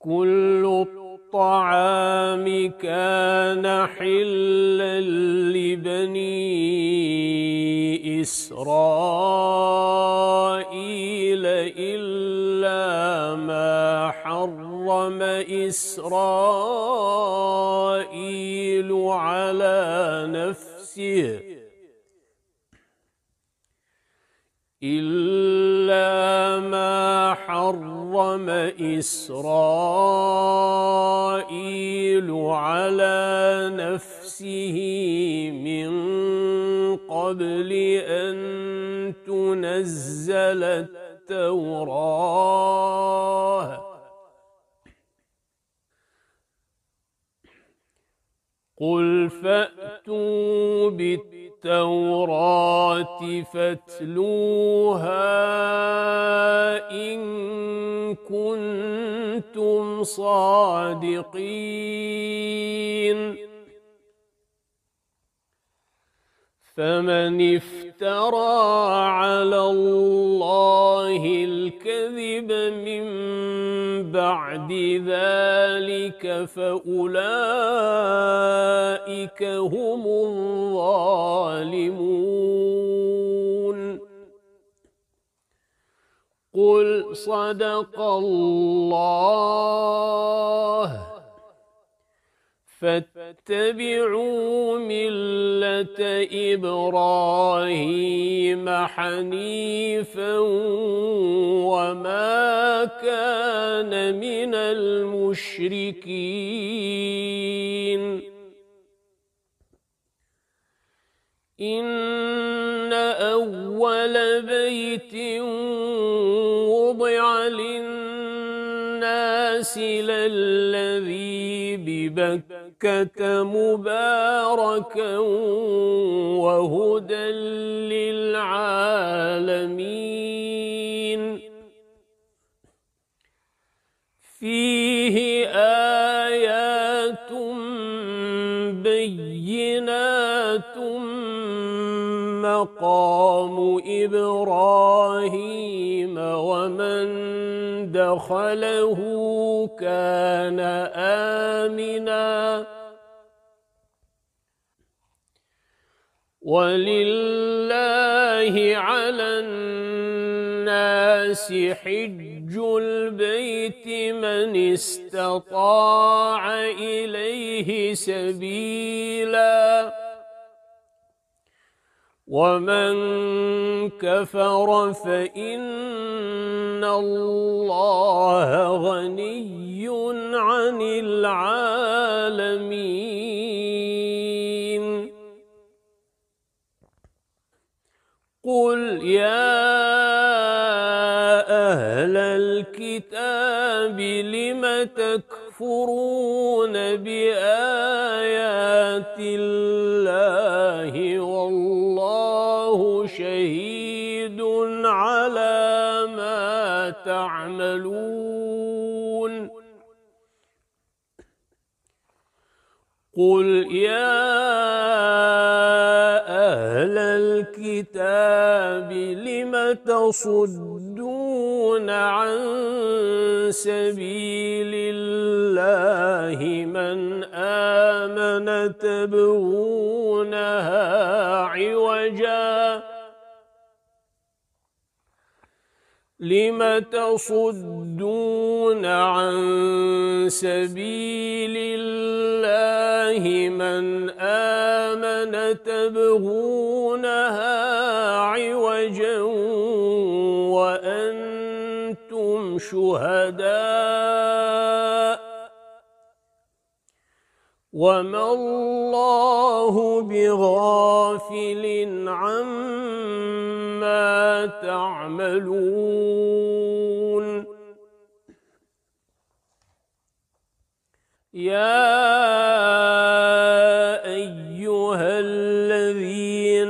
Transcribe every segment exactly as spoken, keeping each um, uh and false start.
كل الطعام كان حلا لبني إسرائيل إلا ما حرم إسرائيل على نفسه إلا ما حرم إسرائيل على نفسه من قبل أن تنزل التوراة قل فأتوا بالتوراة فاتلوها إن كنتم صادقين فمن افترى على الله الكذب من بعد ذلك فأولئك هم الظالمون قل صدق الله فاتبعوا ملة إبراهيم حنيفا وما كان من المشركين إن أول بيت وضع للناس للذي ببكة مباركا وهدى للعالمين فيه آيات بينات مقام إبراهيم ومن دخله كان آمنا ولله على الناس حج البيت من استطاع إليه سبيلا ومن كفر فإن الله غني عن العالمين قل يا أهل الكتاب لم تكفرون بآيات الله والله شهيد على ما تعملون قل يا أهل الكتاب لم تصدون عن سبيل الله من آمن تبغونها عوجا لم تصدون عن سبيل الله من آمن تبغونها عوجا وأنتم شهداء وما الله بغافل عما تعملون يا أيها الذين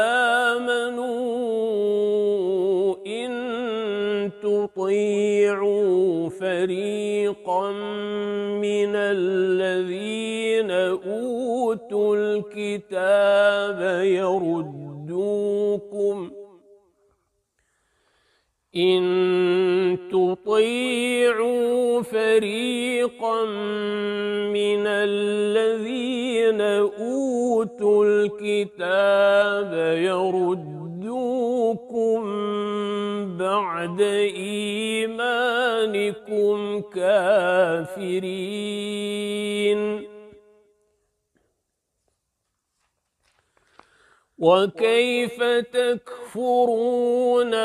آمنوا إن تطيعوا فريقا من الذين أوتوا الكتاب يردوكم إن تطيعوا فريقا من الذين أوتوا الكتاب يردوكم بعد إيمانكم كافرين وكيف تكفرون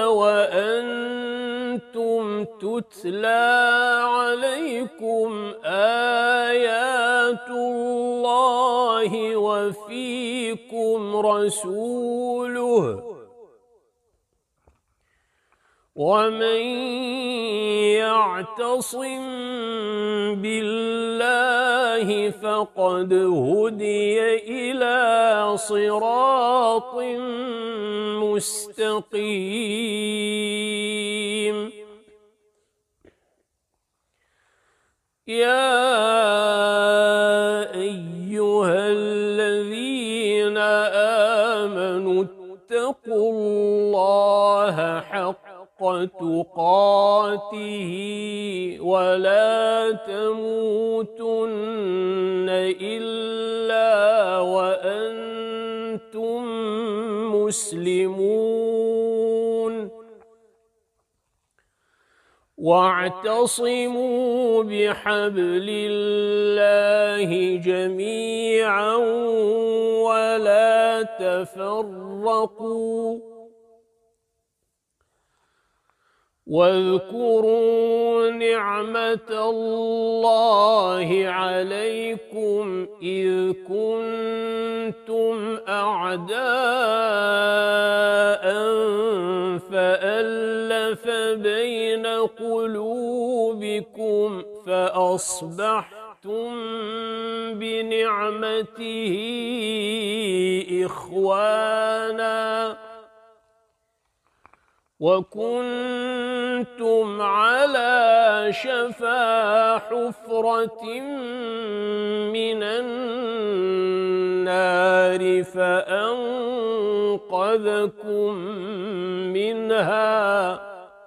وأنتم تتلى عليكم آيات الله وفيكم رسوله ومن يعتصم بالله فقد هدي إلى صراط مستقيم يا أيها الذين آمنوا اتقوا الله حق تقاته ولا تموتن إلا وأنتم مسلمون واعتصموا بحبل الله جميعا ولا تفرقوا واذكروا نعمة الله عليكم إذ كنتم أعداء فألف بين قلوبكم فأصبحتم بنعمته إخوانا وكنتم على شفا حفرة من النار فأنقذكم منها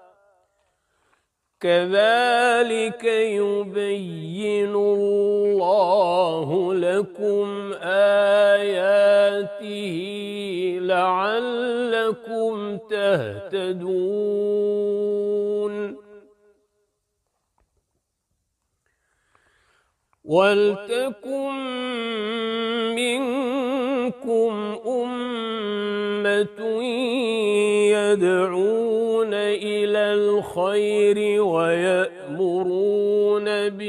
كذلك يبين الله لكم آياته لعلكم تهتدون ولتكن منكم أمة يدعون إلى الخير ويأمرون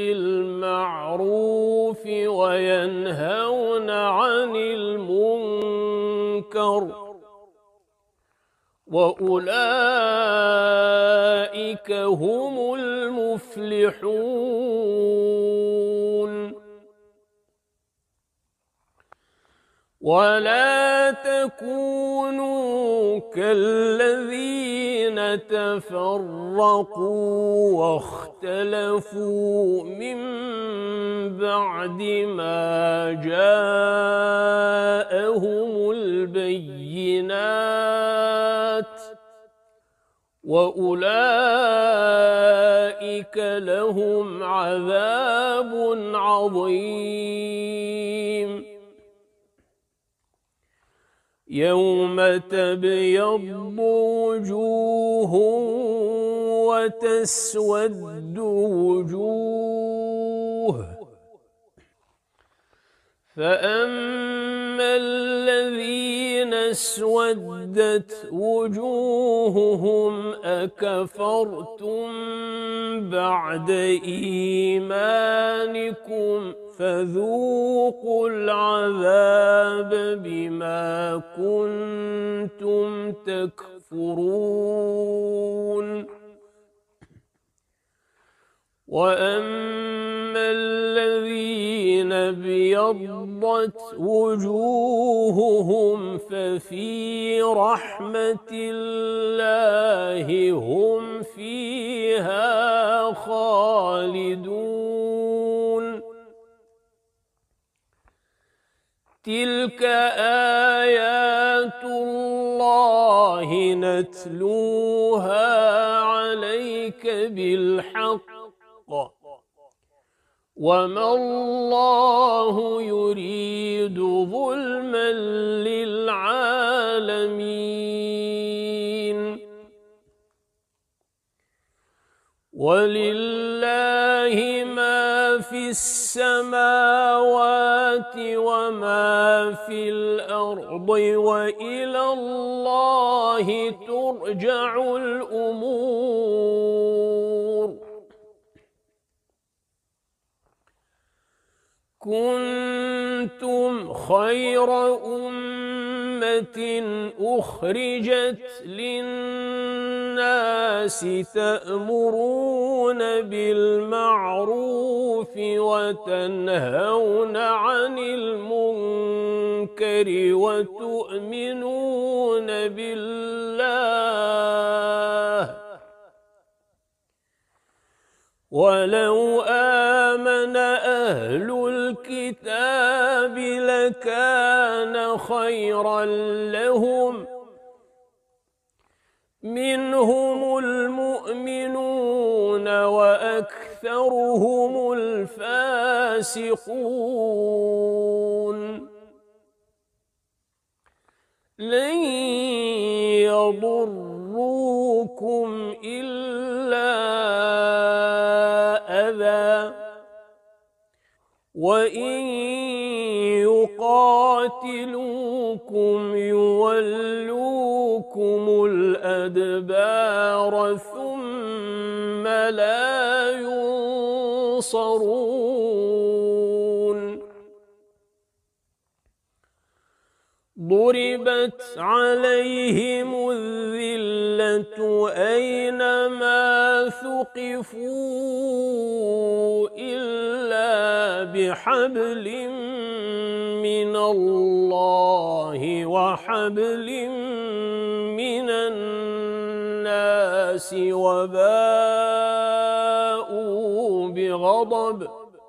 بالمعروف وينهون عن المنكر وأولئك هم المفلحون ولا تكونوا كالذين تفرقوا واختلفوا من بعد ما جاءهم البينات وأولئك لهم عذاب عظيم يوم تبيض وجوه وتسود وجوه فأما الذين اسودت وجوههم أكفرتم بعد إيمانكم فذوقوا العذاب بما كنتم تكفرون وأما الذين ابيضت وجوههم ففي رحمة الله هم فيها خالدون تلك آيات الله نتلوها عليك بالحق وما الله يريد ظلما للعالمين ولله ما في السماوات وما في الأرض وإلى الله ترجع الأمور كنتم خير أمة أخرجت للناس تأمرون بالمعروف وتنهون عن المنكر وتؤمنون بالله ولو آمن أهل الكتاب لكان خيرا لهم منهم المؤمنون وأكثرهم الفاسقون لن يضروكم إلا أذى وإن يقاتلوكم يولوكم الأدبار ثم لا ينصرون ضربت عليهم الذلة أينما ثقفوا إلا بحبل من الله وحبل من الناس وباءوا بغضب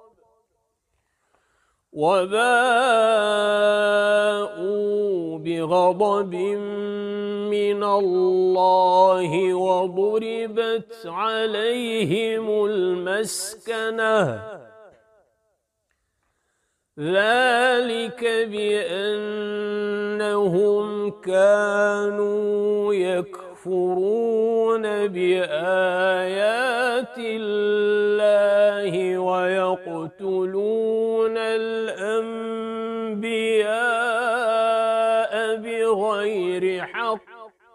وباءوا بغضب من الله وضربت عليهم المسكنة ذلك بأنهم كانوا يكفرون بآيات الله ويقتلون الأنبياء بغير حق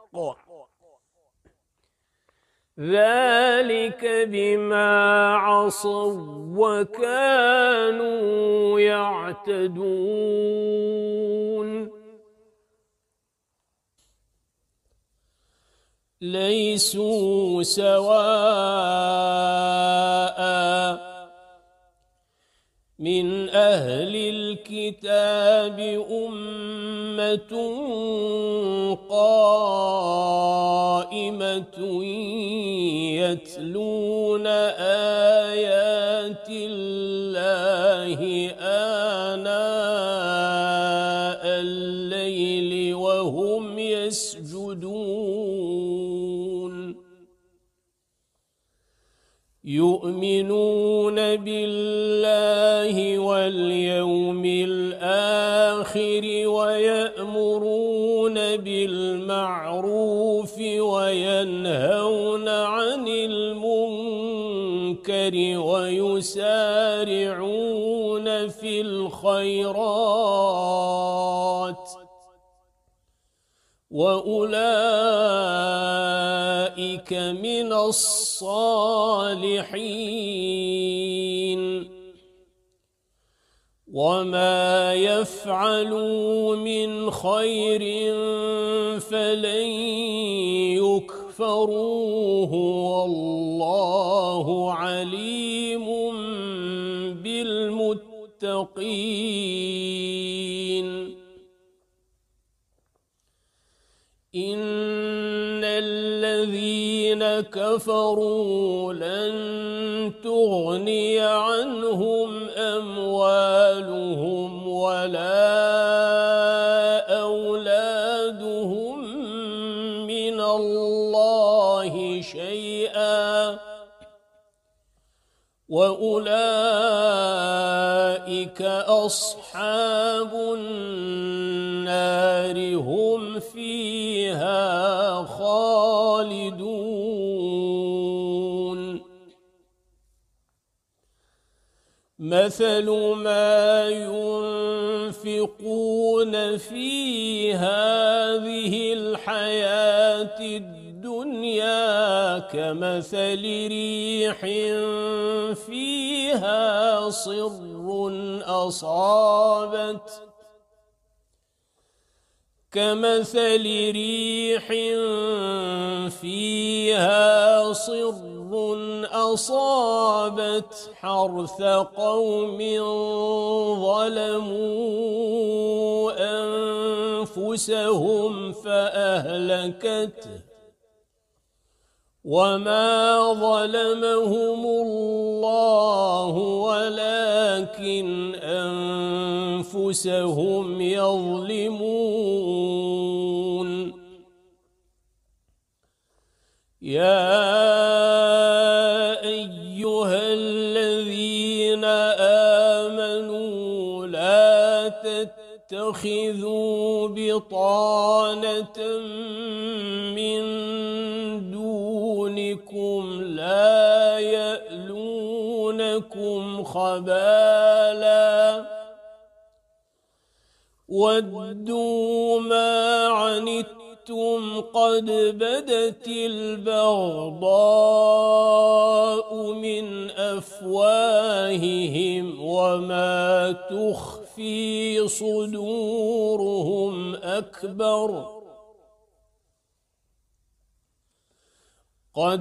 ذلك بما عصوا وكانوا يعتدون ليسوا سواء من أهل الكتاب أمة قائمة يتلون آيات الله آناء الليل وهم يسجدون يؤمنون بالله واليوم الآخر ويأمرون بالمعروف وينهون عن المنكر ويسارعون في الخيرات وأولئك من الصالحين وما يفعلوا من خير فلن يكفروه والله عليم بالمتقين إن الذين كفروا لن تغني عنهم أموالهم ولا وأولئك أصحاب النار هم فيها خالدون مثل ما ينفقون في هذه الحياة الدنيا كمثل ريح فيها صر أصابت كمثل ريح فيها صر أصابت حرث قوم ظلموا أنفسهم فأهلكته وما ظلمهم الله ولكن أنفسهم يظلمون يا أيها الذين آمنوا لا تتخذوا بطانة من دونكم لا يألونكم خبالا ودوا ما عنتم قد بدت البغضاء من أفواههم وما تخفي صدورهم أكبر قد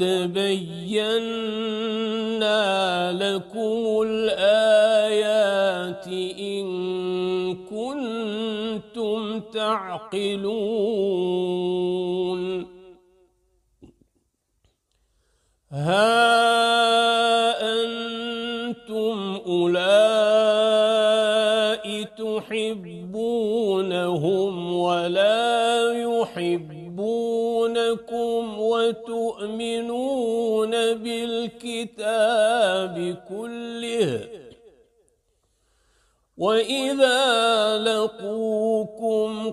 بينا لكم الآيات إن كنتم تعقلون ها أنتم أولئك تحبونهم ولا يحبونكم وتؤمنون بالكتاب كله وإذا لقوكم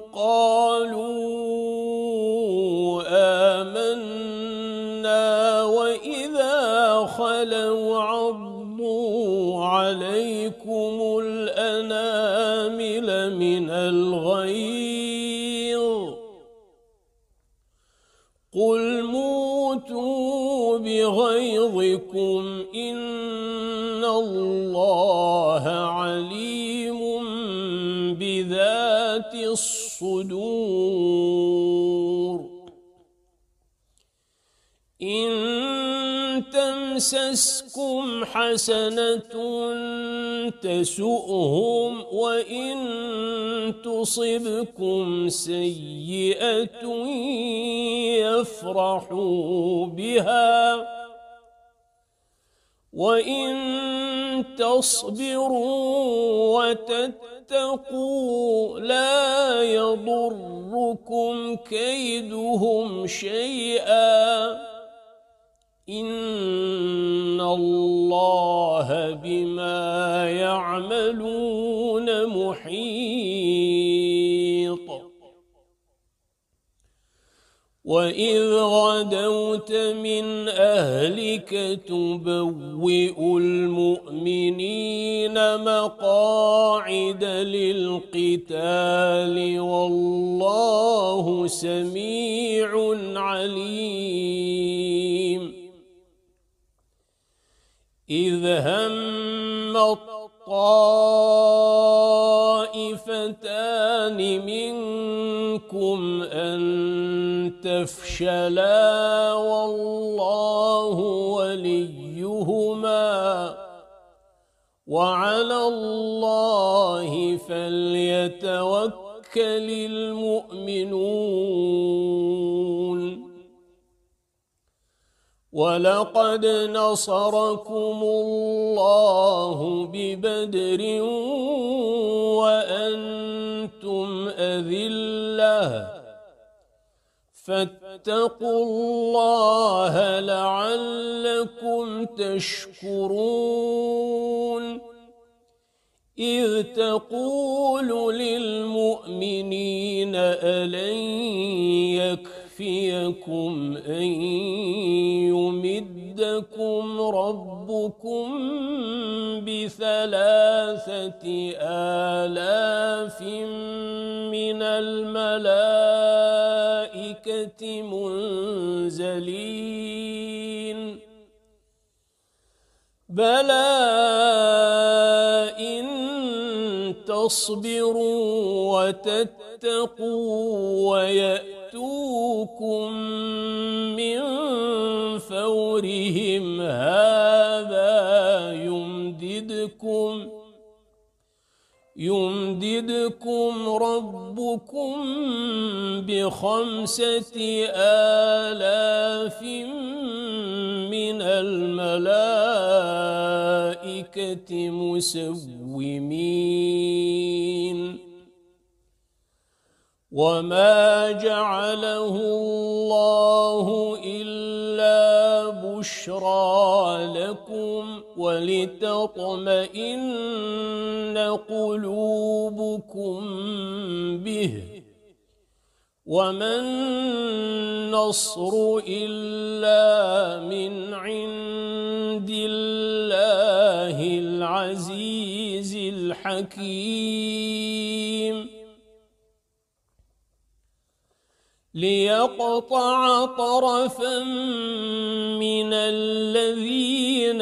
قالوا آمنا وإذا خلوا عضوا عليكم الأنامل من الغيظ قل موتوا بغيظكم إن الله عليم بذات الصدور إن تمسسكم حسنة تسؤهم وإن تصبكم سيئة يفرحوا بها وإن تصبروا وتتقوا لا يضركم كيدهم شيئا إن الله بما يعملون محيط وإذ غدوت من أهلك تبوئ المؤمنين مقاعد للقتال والله سميع عليم إذ هم الطائفتان منكم أن تفشلا والله وليهما وعلى الله فليتوكل المؤمنون ولقد نصركم الله ببدر وأنتم أذلة واتقوا الله لعلكم تشكرون إذ تقول للمؤمنين ألن يكفيكم أن يمدكم ربكم بثلاثة آلاف من الملائكة منزلين بلى إن تصبروا وتتقوا ويأتوكم من فورهم هذا يمددكم يمددكم ربكم بخمسة آلاف من الملائكة مسومين وما جعله الله إلا بشرى لكم ولتطمئن قلوبكم به وما النصر إلا من عند الله العزيز الحكيم ليقطع طرفا من الذين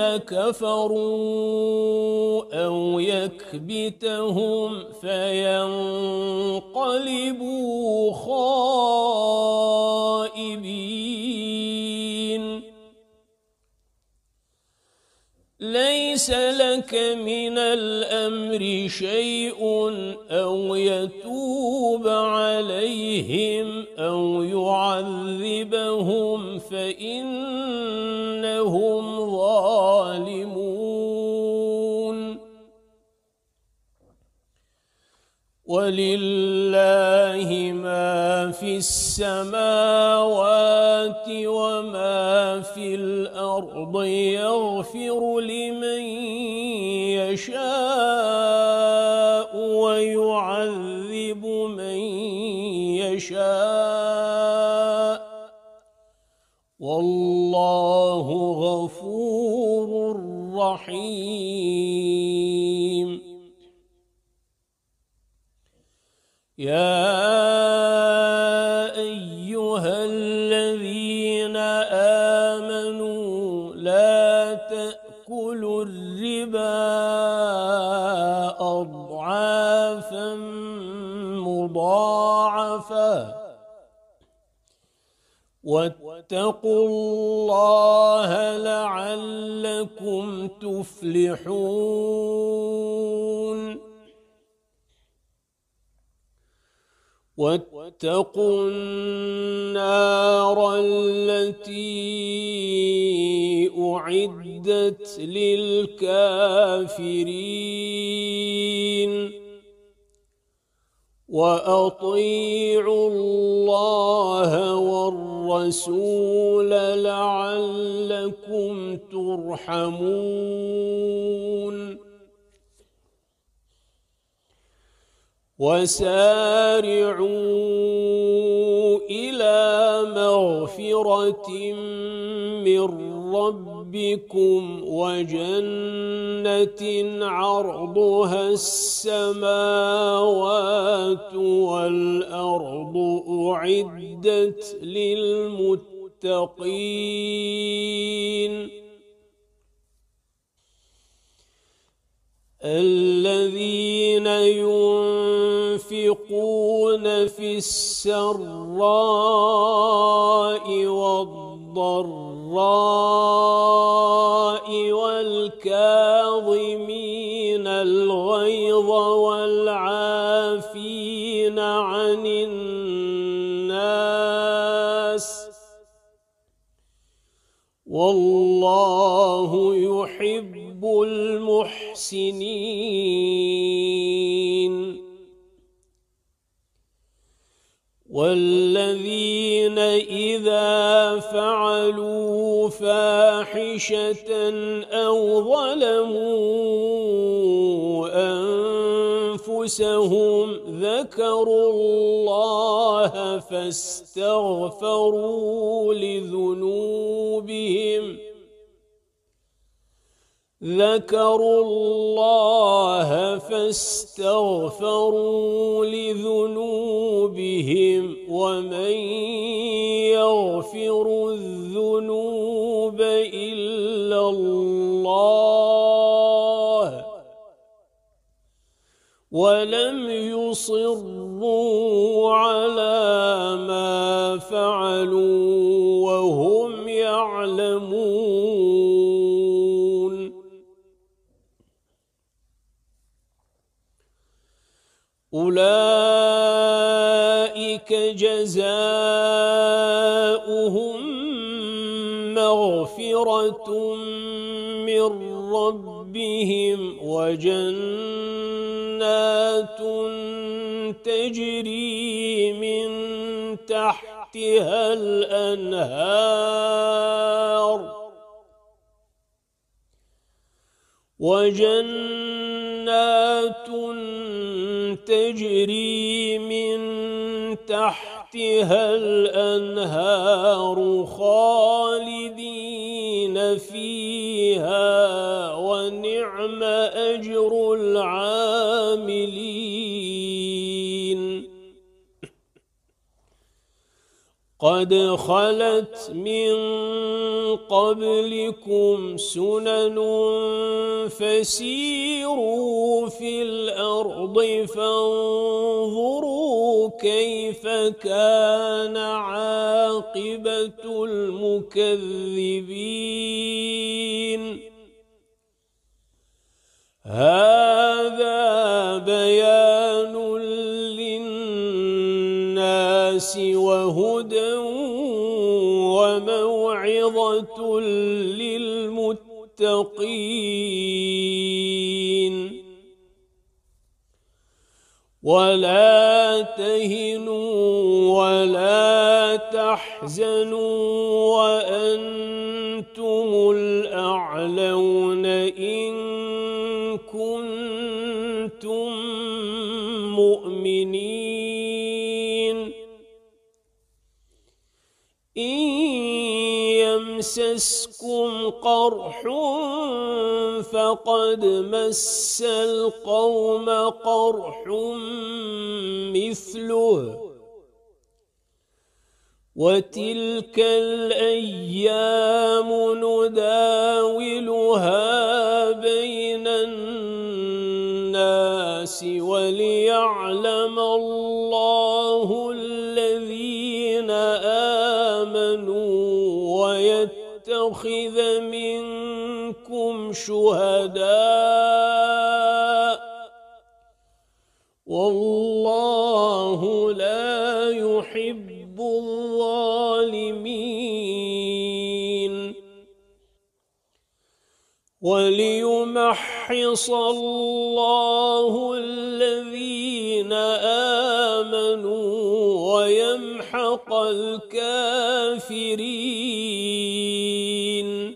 كفروا أو يكبتهم فينقلبوا خائبين ليس لك من الأمر شيء أو يتوب عليهم أو يعذبهم فإنهم ظالمون ولله ما في السماوات وما في الأرض يغفر لمن يشاء ويعذب من يشاء والله غفور رحيم يا أيها الذين آمنوا لا تأكلوا الربا أضعافا مضاعفة واتقوا الله لعلكم تفلحون واتقوا النار التي أعدت للكافرين وأطيعوا الله والرسول لعلكم ترحمون وسارعوا إلى مغفرة من ربكم وجنة عرضها السماوات والأرض أعدت للمتقين الذين ينفقون في السراء والضراء والكاظمين الغيظ والعافين عن الناس والله يحب المحسنين والذين إذا فعلوا فاحشة أو ظلموا أنفسهم ذكروا الله فاستغفروا لذنوبهم ذكروا الله فاستغفروا لذنوبهم ومن يغفر الذنوب إلا الله ولم يصروا على ما فعلوا وهم يعلمون أولئك جزاؤهم مغفرة من ربهم وجنات تجري من تحتها الأنهار وجنات تجري من تحتها الأنهار خالدين فيها ونعم أجر العاملين قد خلت من قبلكم سنن فسيروا في الأرض فانظروا كيف كان عاقبة المكذبين هذا بيان للناس وهدى وموعظة للمتقين ولا تهنوا ولا تحزنوا وأنتم الأعلون إن كنتم مؤمنين إن يمسسكم قرح فقد مس القوم قرح مثله وتلك الأيام نداولها بين الناس وليعلم الله الذين آمنوا ويتخذ منكم شهداء والله لا يحب الظالمين وليمحص الله الذين آمنوا ويمحق الكافرين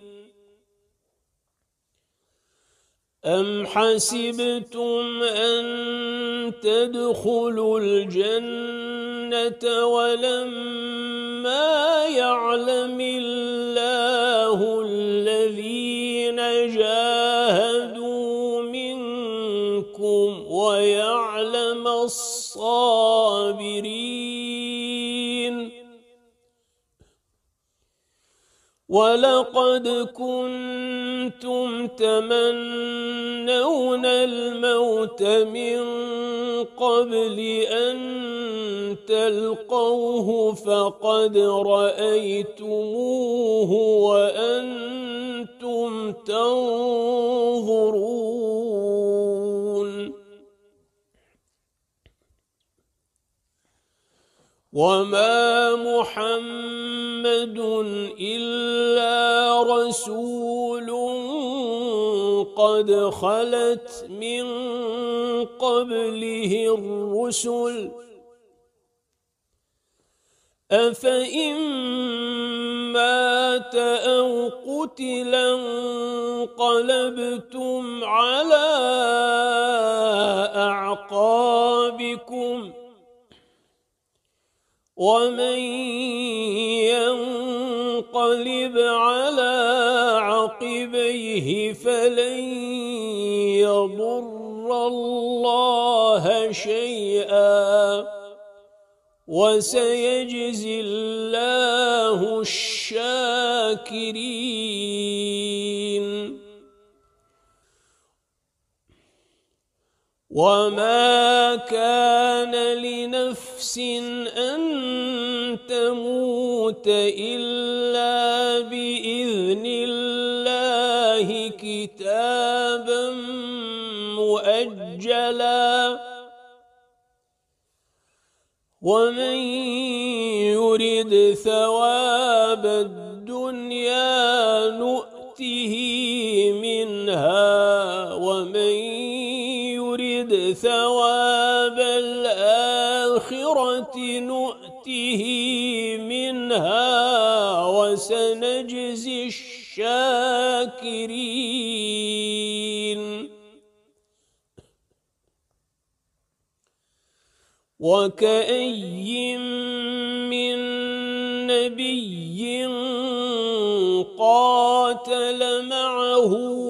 أم حسبتم أن تدخلوا الجنة ولما يعلم الله الذين جاهدوا منكم ويعلم الصابرين ولقد كنتم تمنون الموت من قبل أن تلقوه فقد رأيتموه وأنتم تنظرون وما محمد إلا رسول قد خلت من قبله الرسل أفإن مات أو قتلا انقلبتم على أعقابكم ومن ينقلب على عقبيه فلن يضر الله شيئا وسيجزي الله الشاكرين. وما كان لنفس أن تموت إلا بإذن الله كتابا مؤجلا ومن يرد ثواب الدنيا نؤته منها ومن يرد ثواب الآخرة نؤته منها وسنجزي الشاكرين. وكأي من نبي قاتل معه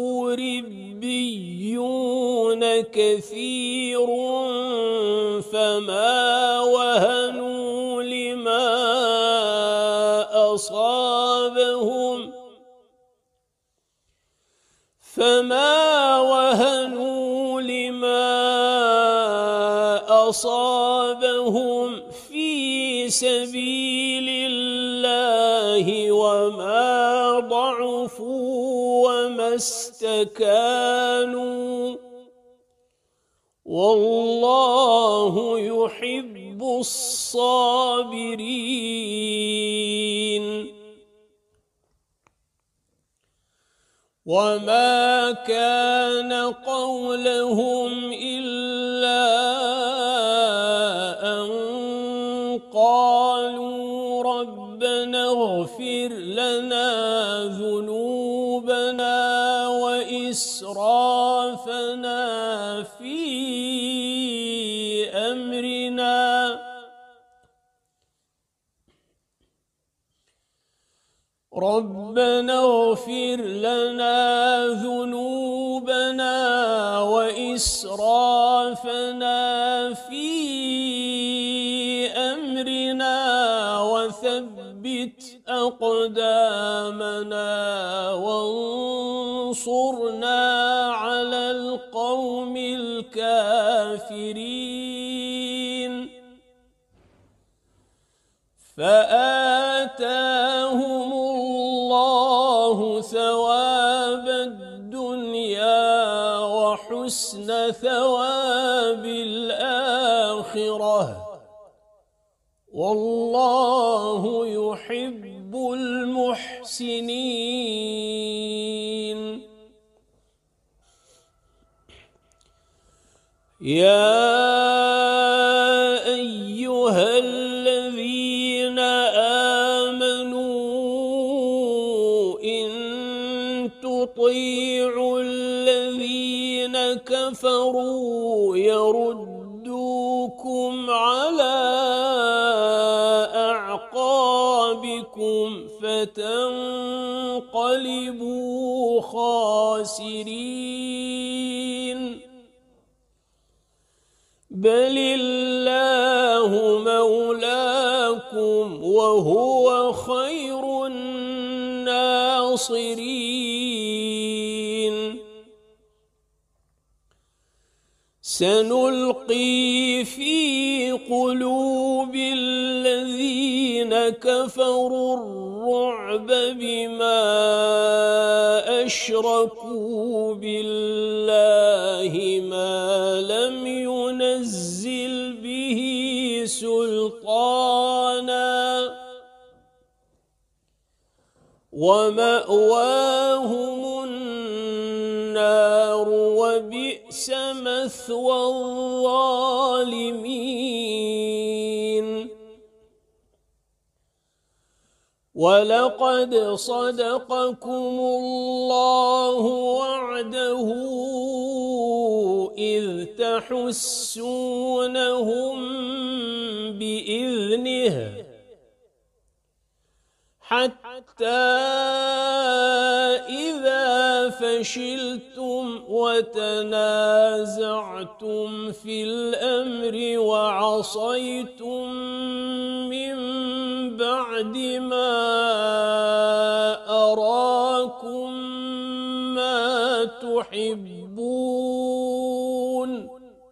ربيون كثير فما وهنوا لما أصابهم فما وهنوا لما أصابهم في سبيل الله وما ضعفوا وما استكانوا والله يحب الصابرين. وما كان قولهم إلا أن قالوا ربنا اغفر لنا ذنوبنا وإسرافنا في أمرنا ربنا اغفر لنا ذنوبنا وإسرافنا في أمرنا وثبت أقدامنا وانصرنا على القوم الكافرين. فآتاهم الله ثواب الدنيا وحسن ثواب الآخرة والله يحب المحسنين. يا أيها الذين آمنوا إن تطيعوا الذين كفروا يردوكم على أعقابكم فتنقلبوا خاسرين. بل الله مولاكم وهو خير الناصرين. سنلقي في قلوب الذين كفروا الرعب بما أشركوا بالله ما لم ينزل به سلطانا ومأواهم النار وبئس مثوى الظالمين. ولقد صدقكم الله وعده إذ تحسونهم بإذنه حتى إذا فشلتم وتنازعتم في الأمر وعصيتم من بعد ما أراكم ما تحبون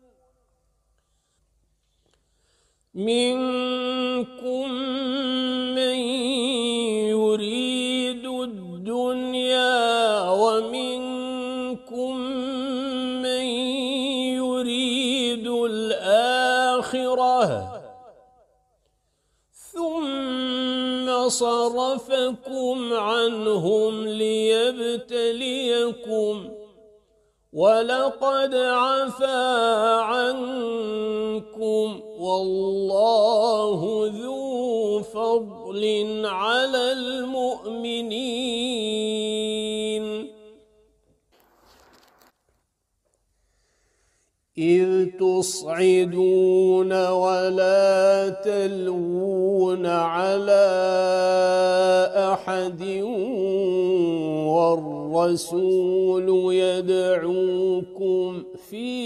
منكم من يريد الدنيا ومنكم من يريد الآخرة ثم صرفكم عنهم ليبتليكم ولقد عفا عنكم والله ذو فضل على المؤمنين إذ تصعدون ولا تلوون على أحد والرسول يدعوكم في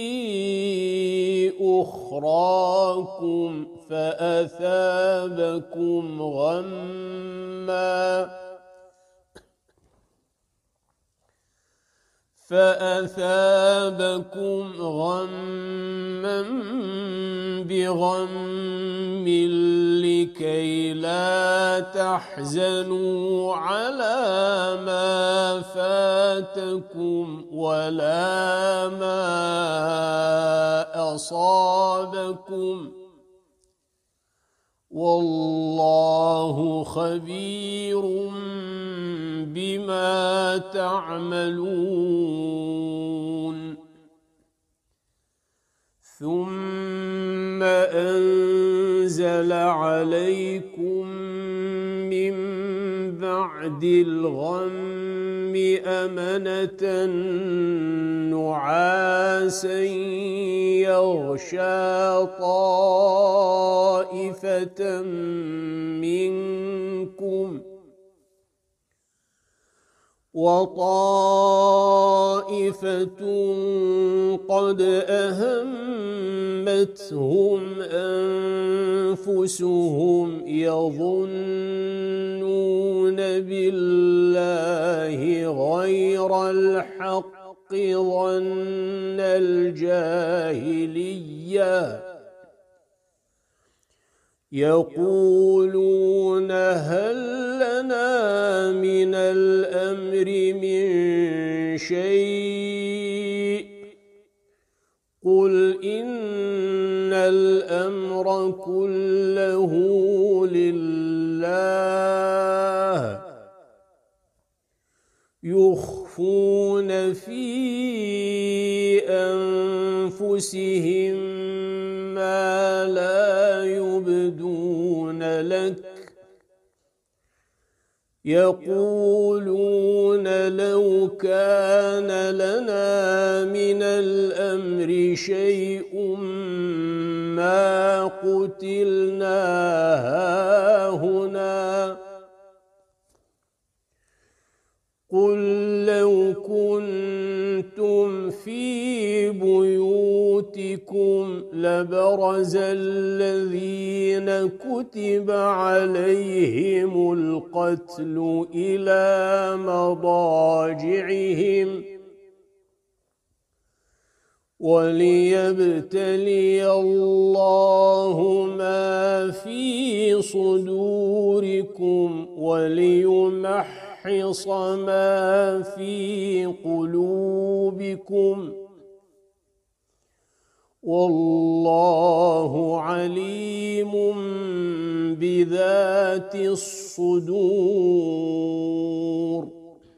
أخراكم فأثابكم غمّا فأثابكم غمّا بغم لكي لا تحزنوا على ما فاتكم ولا ما أصابكم والله خبير بما تعملون ثم أنزل عليكم من بعد الغم أمنة نعاسا يغشى طائفة منكم وطائفة قد أهمتهم أنفسهم يظنون بالله غير الحق ظن الجاهلية يقولون هل لنا من الأمر من شيء قل إن الأمر كله لله يخفون في أنفسهم ما لا يبدون لك يقولون لو كان لنا من الأمر شيء ما قتلنا هاهنا قل لو كنتم في بيوتكم لبرز الذين كتب عليهم القتل إلى مضاجعهم وليبتلي الله ما في صدوركم وليمحص ما في قلوبكم والله عليم بذات الصدور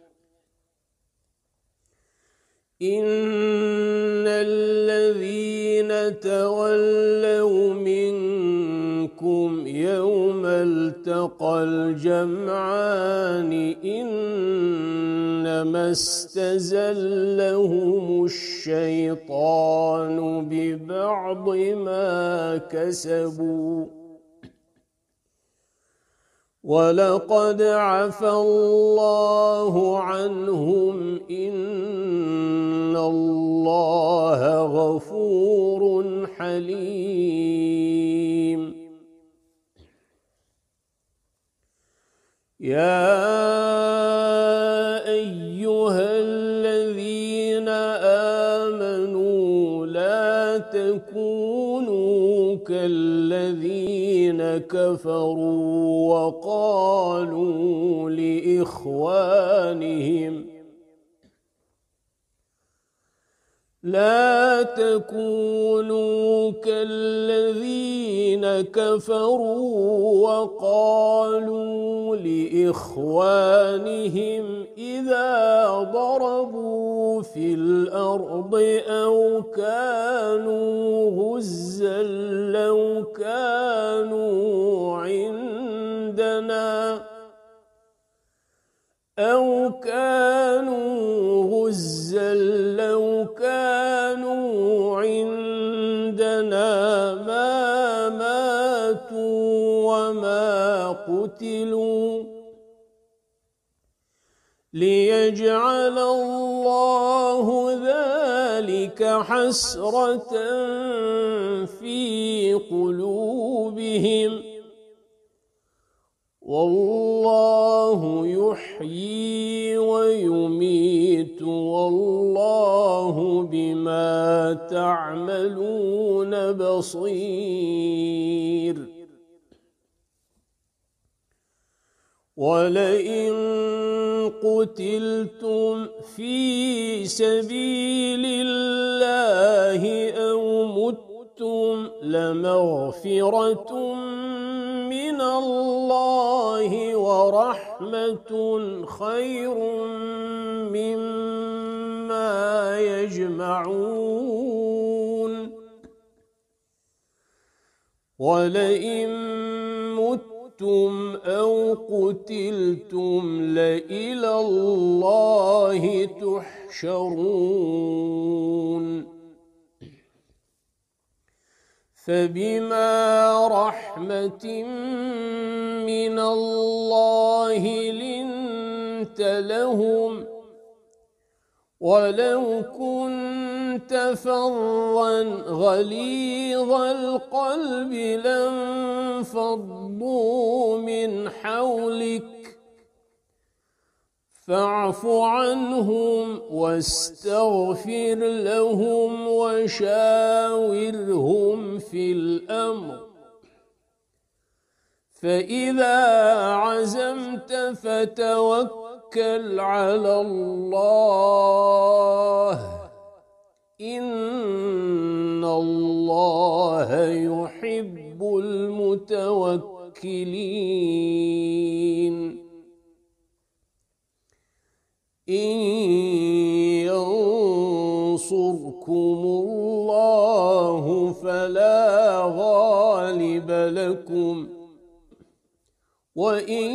إن الذين تولوا منكم عنكم يوم التقى الجمعان إنما استزلهم الشيطان ببعض ما كسبوا ولقد عفى الله عنهم إن الله غفور حليم. يا أيها الذين آمنوا لا تكونوا كالذين كفروا وقالوا لإخوانهم لا تكونوا كالذين كفروا وقالوا لإخوانهم إذا ضربوا في الأرض أو كانوا غزا لو كانوا عندنا أو كانوا غزا لو كانوا عندنا ما ماتوا وما قتلوا ليجعل الله ذلك حسرة في قلوبهم والله يحيي ويميت والله بما تعملون بصير. ولئن قتلتم في سبيل الله أو متم لمغفرة من الله ورحمة خير مما يجمعون. ولئن متم أو قتلتم لإلى الله تحشرون. فبما رحمة من الله لنت لهم ولو كنت فظا غليظ القلب لانفضوا من حولك فاعف عنهم واستغفر لهم وشاورهم في الأمر فإذا عزمت فتوكل على الله إن الله يحب المتوكلين. إن ينصركم الله فلا غالب لكم وإن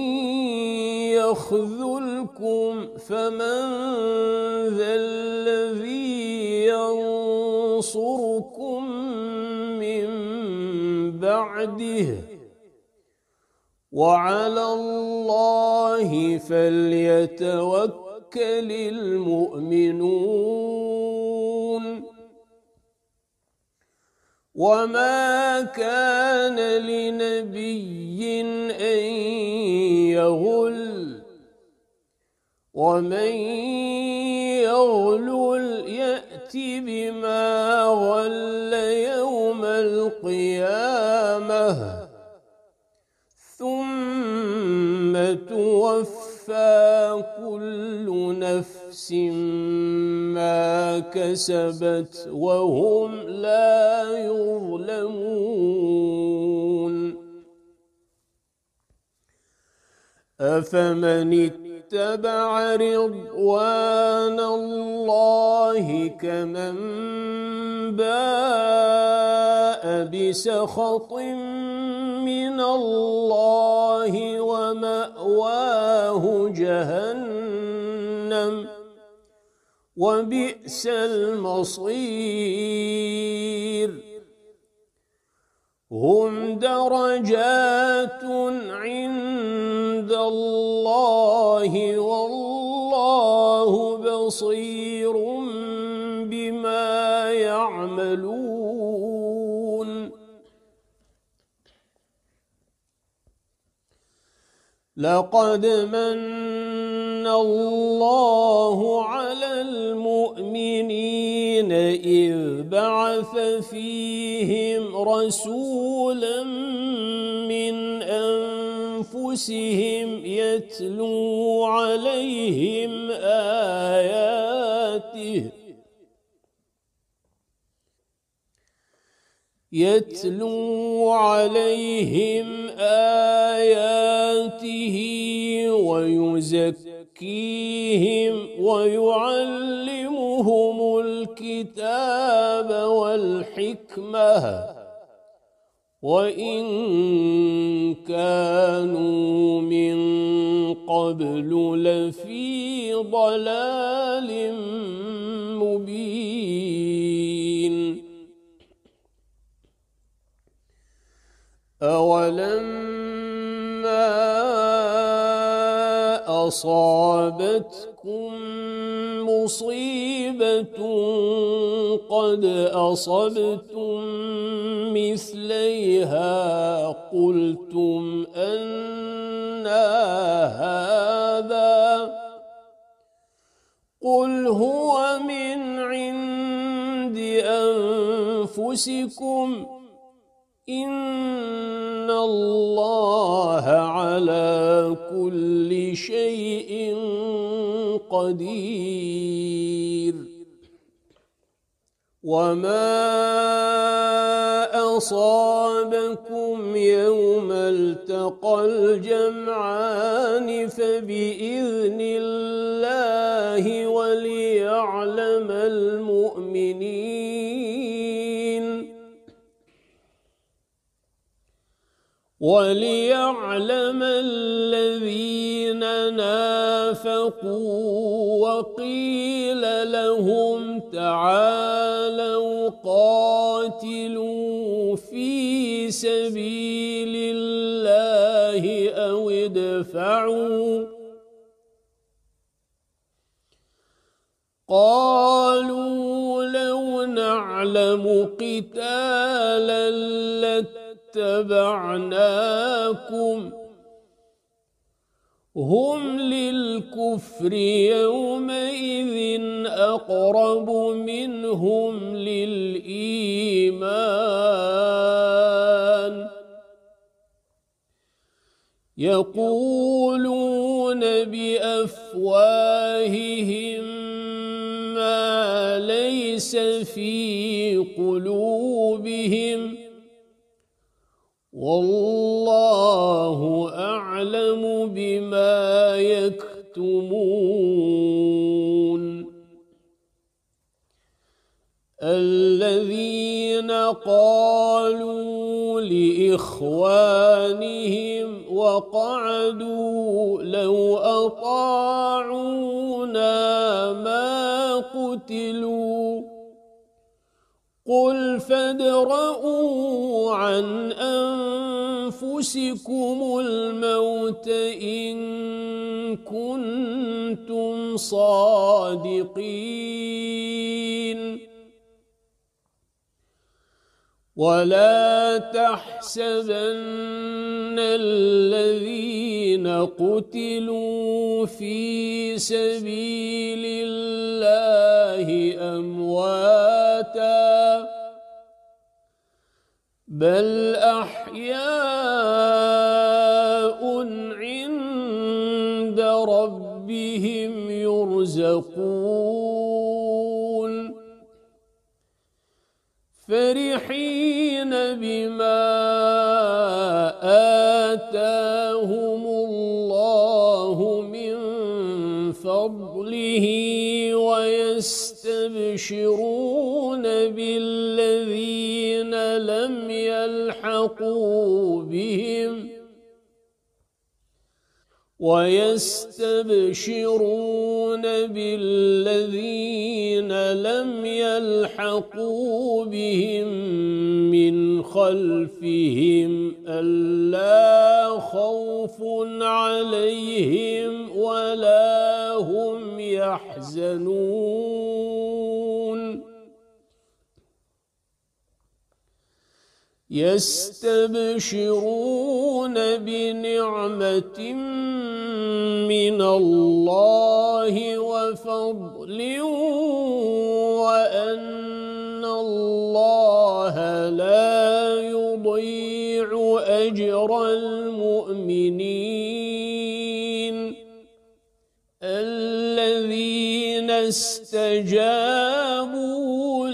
يخذلكم فمن ذا الذي ينصركم من بعده وعلى الله فليتوكل المؤمنون. وما كان لنبي أن يغل ومن يغلل يأت بما غل يوم القيامة ثم توفى كل نفس ما كسبت وهم لا يظلمون. أفمن اتبع رضوان الله كمن باء بسخط الله ومأواه جهنم وبئس المصير هم درجات عند الله والله بصير بما يعملون لقد من الله على المؤمنين إذ بعث فيهم رسولا من أنفسهم يتلو عليهم آياته يتلو عليهم آياته ويزكيهم ويعلمهم الكتاب والحكمة وإن كانوا من قبل لفي ضلال مبين أولما أصابتكم مصيبة قد أصبتم مثليها قلتم أنى هذا قل هو من عند أنفسكم إن الله على كل شيء قدير وما أصابكم يوم التقى الجمعان فبإذن الله وليعلم المؤمنين وليعلم الذين نافقوا وقيل لهم تعالوا قاتلوا في سبيل الله أو ادفعوا قالوا لو نعلم قتالا لاتبعناكم هم للكفر يومئذ أقرب منهم للإيمان يقولون بأفواههم ما ليس في قلوبهم والله أعلم بما يكتمون الذين قالوا لإخوانهم وقعدوا لو أطاعونا ما قتلوا قل فادرءوا عن أنفسكم الموت إن كنتم صادقين ولا تحسبن الذين قتلوا في سبيل الله أمواتاً بل أحياء عند ربهم يرزقون فرحين بما آتاهم الله من فضله ويستبشرون بالذين لم يلحقوا يلحقوا بهم ويستبشرون بالذين لم يلحقوا بهم من خلفهم ألا خوف عليهم ولا هم يحزنون يستبشرون بنعمة من الله وفضل وأن الله لا يضيع أجر المؤمنين الذين استجابوا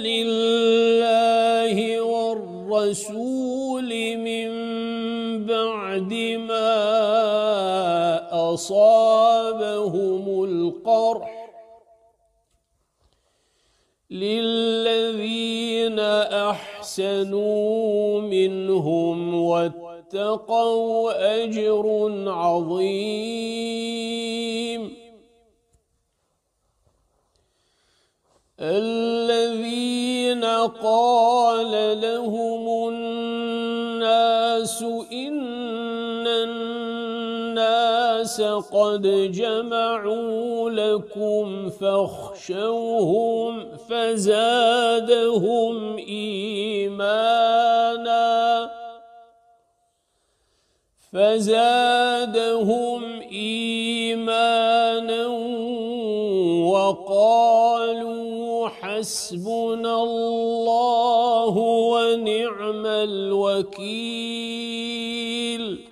لله والرسول من بعد ما أصابهم القرح للذين أحسنوا منهم واتقوا أجر عظيم الذين قال لهم الناس إن الناس قد جمعوا لكم فاخشوهم فزادهم إيمانا فزادهم إيمانا وقالوا حسبنا الله ونعم الوكيل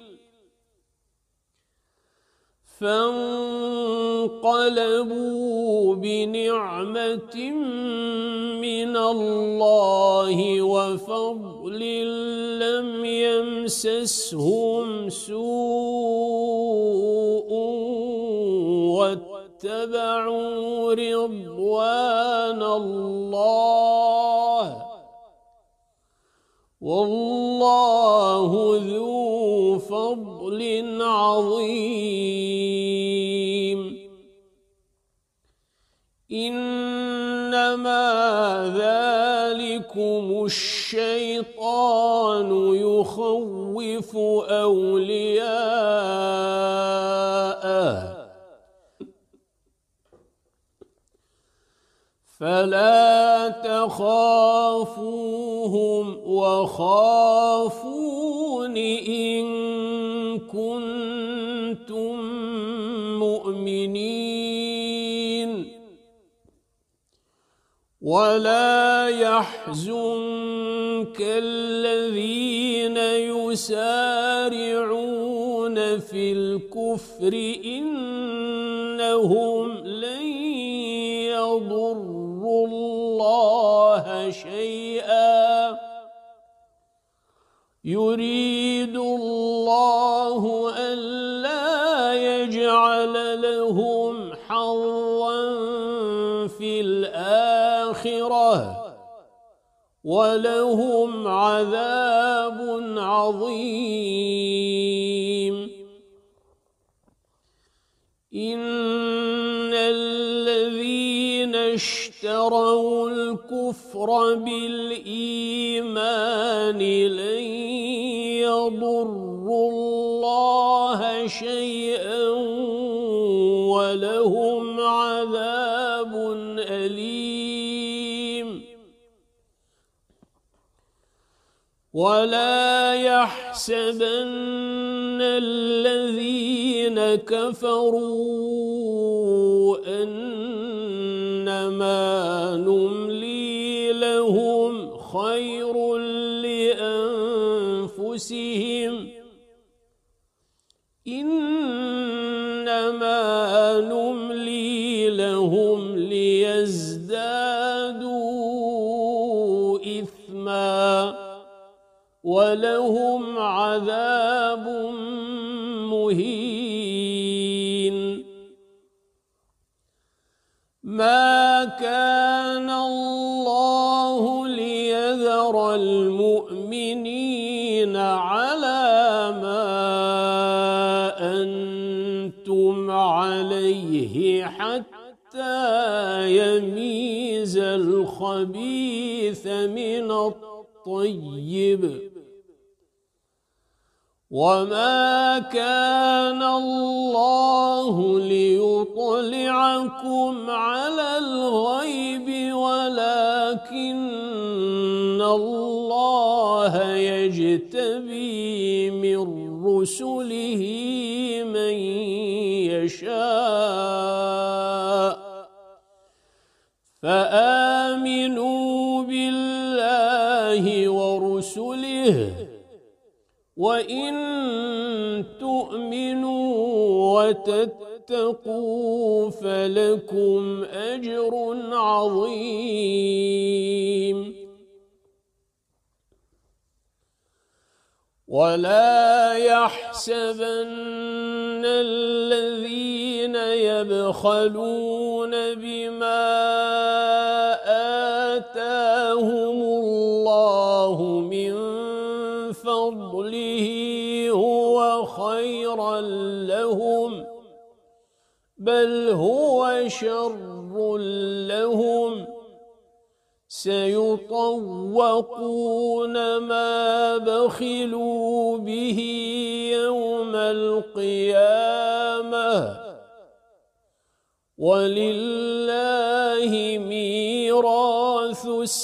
فانقلبوا بنعمة من الله وفضل لم يمسسهم سوء واتبعوا رضوان الله والله ذو فضل عظيم إنما ذلكم الشيطان يخوف أولياءه فلا تخافوهم وخافون إن كنتم مؤمنين ولا يحزنك الذين يسارعون في الكفر إنهم لن يضروا الله شيئا يريد الله ألا يجعل لهم حظا في الآخرة ولهم عذاب عظيم إن الذين اشتروا الكفر بالإيمان لن يضروا الله شيئا ولهم عذاب أليم ولا يحسبن الذين كفروا أنما نملي لهم خير لأنفسهم إنما نملي لهم ليزدادوا إثما ولهم عذاب مهين ما كان الله ليذر المؤمنين الخبيث من الطيب وما كان الله ليطلعكم على الغيب ولكن الله يجتبي من رسله من يشاء فآمنوا بالله ورسله وإن تؤمنوا وتتقوا فلكم أجر عظيم ولا يحسبن الذين يبخلون بما آتاهم الله من فضله هو خيرا لهم بل هو شر لهم سيطوقون ما بخلوا به يوم القيامة ولله ميراث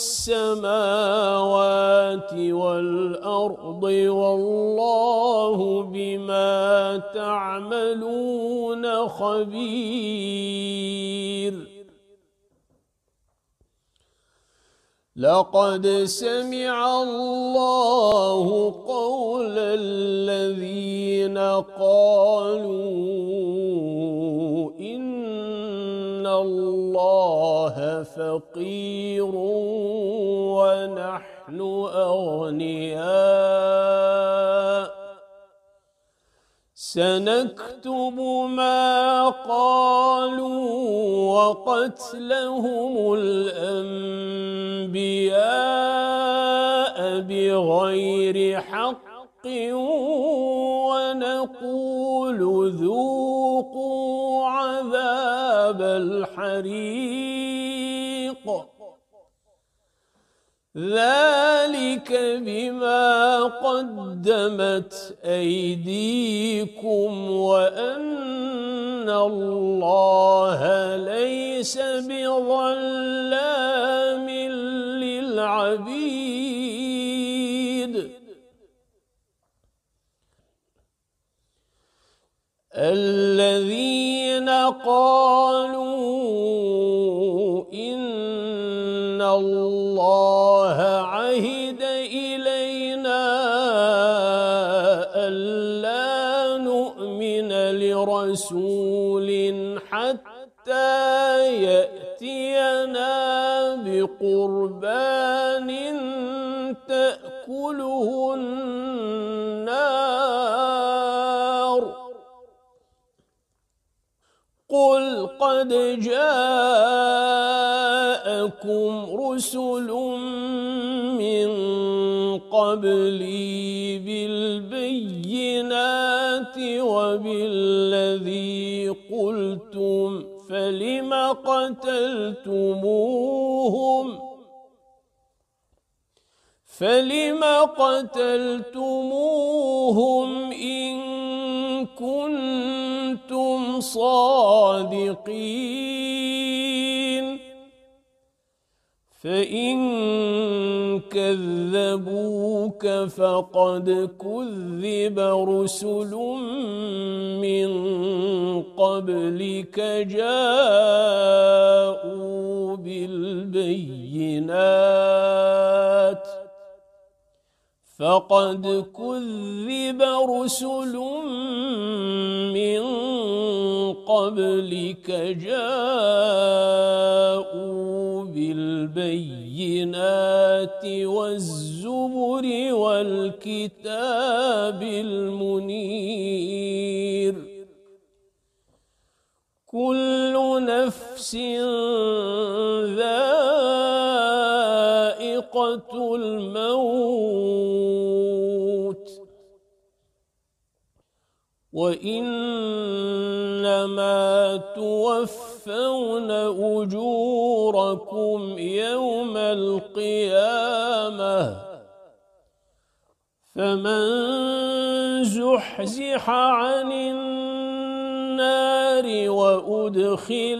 السماوات والأرض والله بما تعملون خبير لقد سمع الله قول الذين قالوا إن الله فقير ونحن أغنياء سنكتب ما قالوا وقتلهم الأنبياء بغير حق ونقول ذوقوا عذاب الحريق ذلك بما قدمت أيديكم وأن الله ليس بظلام للعبيد الذين قالوا إن الله عهد إلينا ألا نؤمن لرسول حتى يأتينا بقربان تأكله النار قل قد جاءكم رسل من قبلي بالبينات وبالذي قلتم فلم قتلتموهم فلم قتلتموهم إن كنتم صادقين فإن كذبوك فقد كذب رسل من قبلك جاءوا بالبينات فقد كذب رسل من قبلك جاءوا بالبينات والزبر والكتاب المنير كل نفس ذائقة الموت وإنما توفى توفون أجوركم يوم القيامة فمن زحزح عن النار وأدخل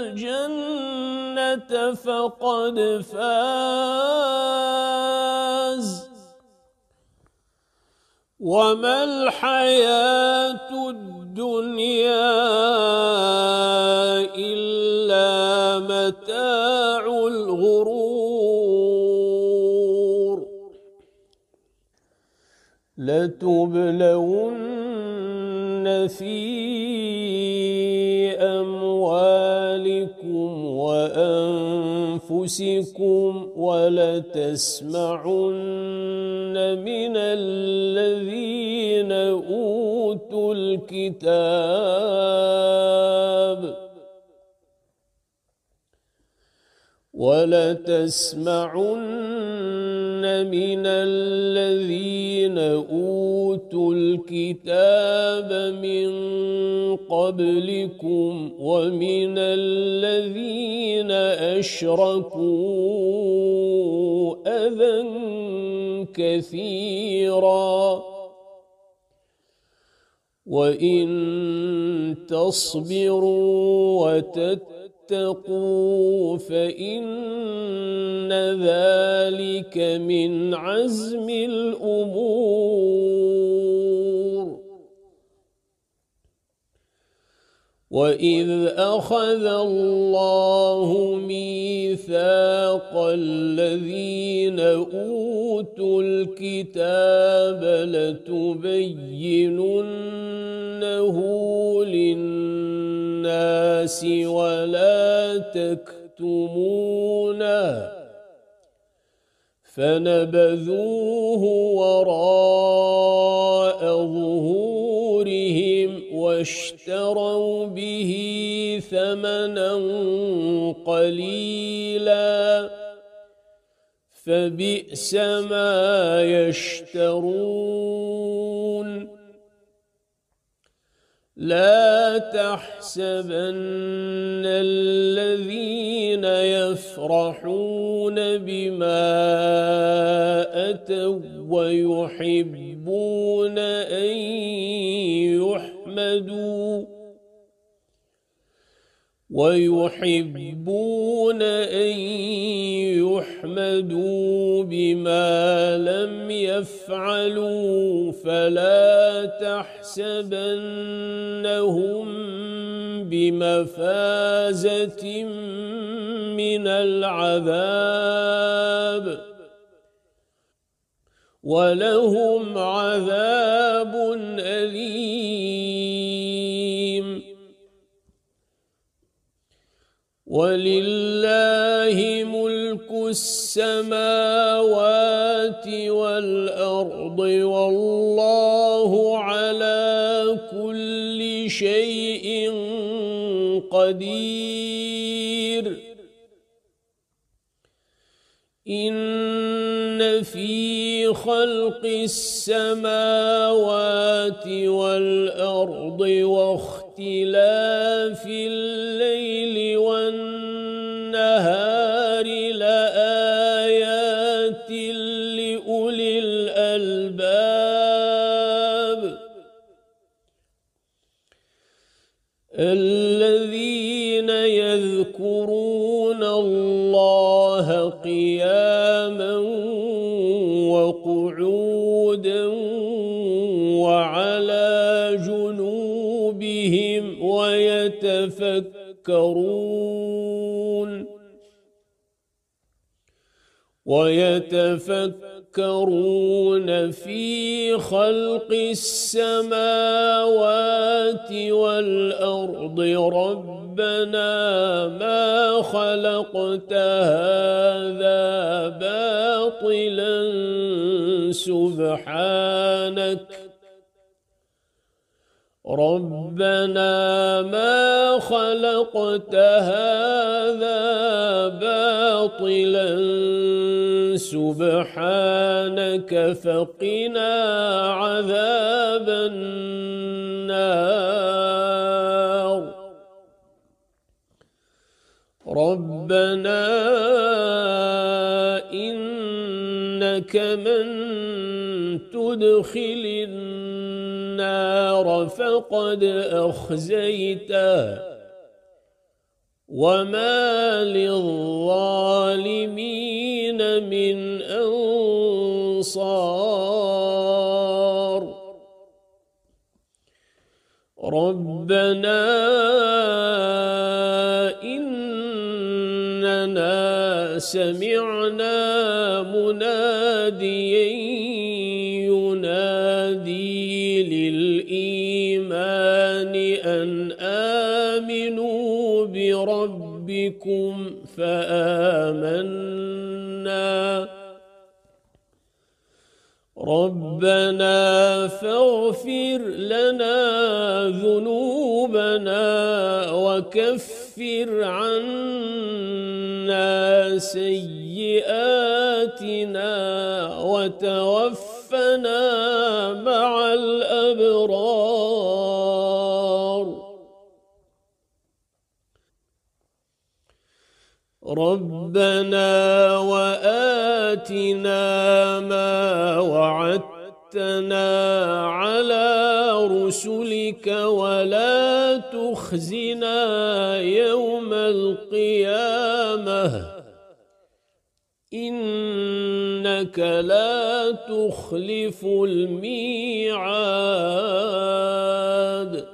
الجنة فقد فاز وما الحياة الدنيا إلا متاع الغرور لتبلون في أموالكم وأنفسكم ولتسمعن من الذين أوتوا الكتاب ولتسمعن من الذين أوتوا الكتاب من قبلكم ومن الذين أشركوا أذى كثيرا وإن تصبروا وتتقوا فإن ذلك من عزم الأمور وإذ أخذ الله ميثاق الذين أوتوا الكتاب لتبيننه للناس ولا تكتمونه فنبذوه وراء ظهورهم واشتروا به ثمنا قليلا فبئس ما يشترون لا تحسبن الذين يفرحون بما أتوا ويحبون أن يحمدوا ويحبون أن يحمدوا بما لم يفعلوا فلا تحسبنهم بمفازة من العذاب ولهم عذاب أليم ولله ملك السماوات والأرض والله على كل شيء قدير إن في خلق السماوات والأرض واختلاف الليل والنهار لآيات لأولي الألباب الذين يذكرون الله قياما وقعودا وعلى جنوبهم ويتفكرون ويتفكرون في خلق السماوات والأرض ربنا ما خلقت هذا باطلا سبحانك ربنا ما خلقت هذا باطلا سبحانك فقنا عذاب النار ربنا إنك من تدخل النار فقد أخزيته وما للظالمين من أنصار ربنا إننا سمعنا مناديا ينادي للإيمان أن آمنوا بربكم فآمنا ربنا فاغفر لنا ذنوبنا وكفر عنا سيئاتنا وتوفنا مع الأبرار ربنا وآتنا ما وعدتنا على رسلك ولا تخزنا يوم القيامة إنك لا تخلف الميعاد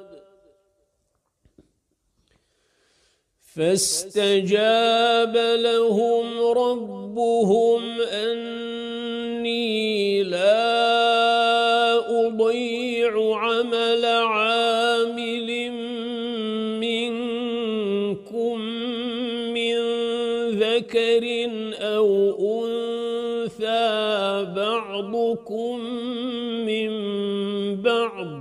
فاستجاب لهم ربهم أني لا أضيع عمل عامل منكم من ذكر أو أنثى بعضكم من بعض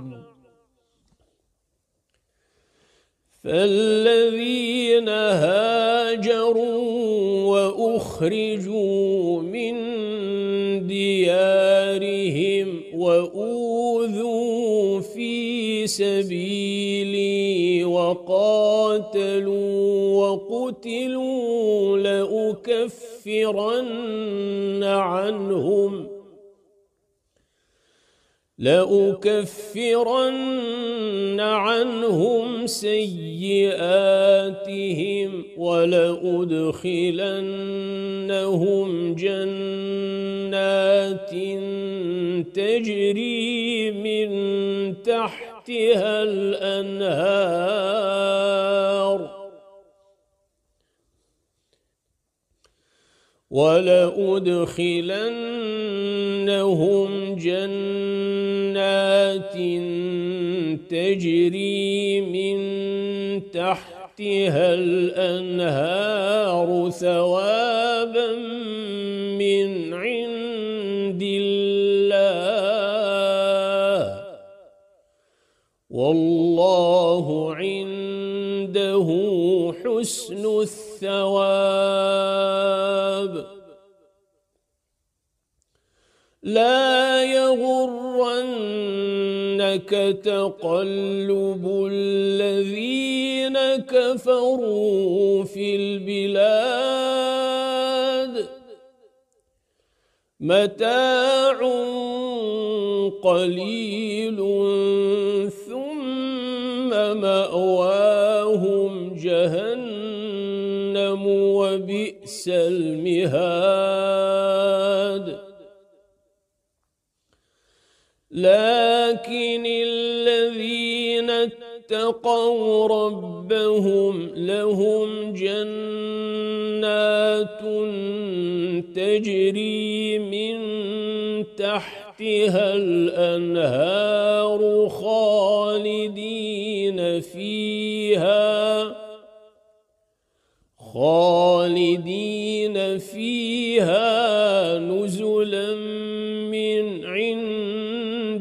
فالذين هاجروا وأخرجوا من ديارهم وأوذوا في سبيلي وقاتلوا وقتلوا لأكفرن عنهم لأكفرن عنهم سيئاتهم ولأدخلنهم جنات تجري من تحتها الأنهار ولأدخلنهم جنات تجري من تحتها الأنهار ثوابا من عند الله والله عنده حسن الثواب لا يغرنك تقلب الذين كفروا في البلاد متاع قليل ثم مأواهم جهنم وبئس المهاد لكن الذين اتقوا ربهم لهم جنات تجري من تحتها الأنهار خالدين فيها خالدين فيها نزلا من عند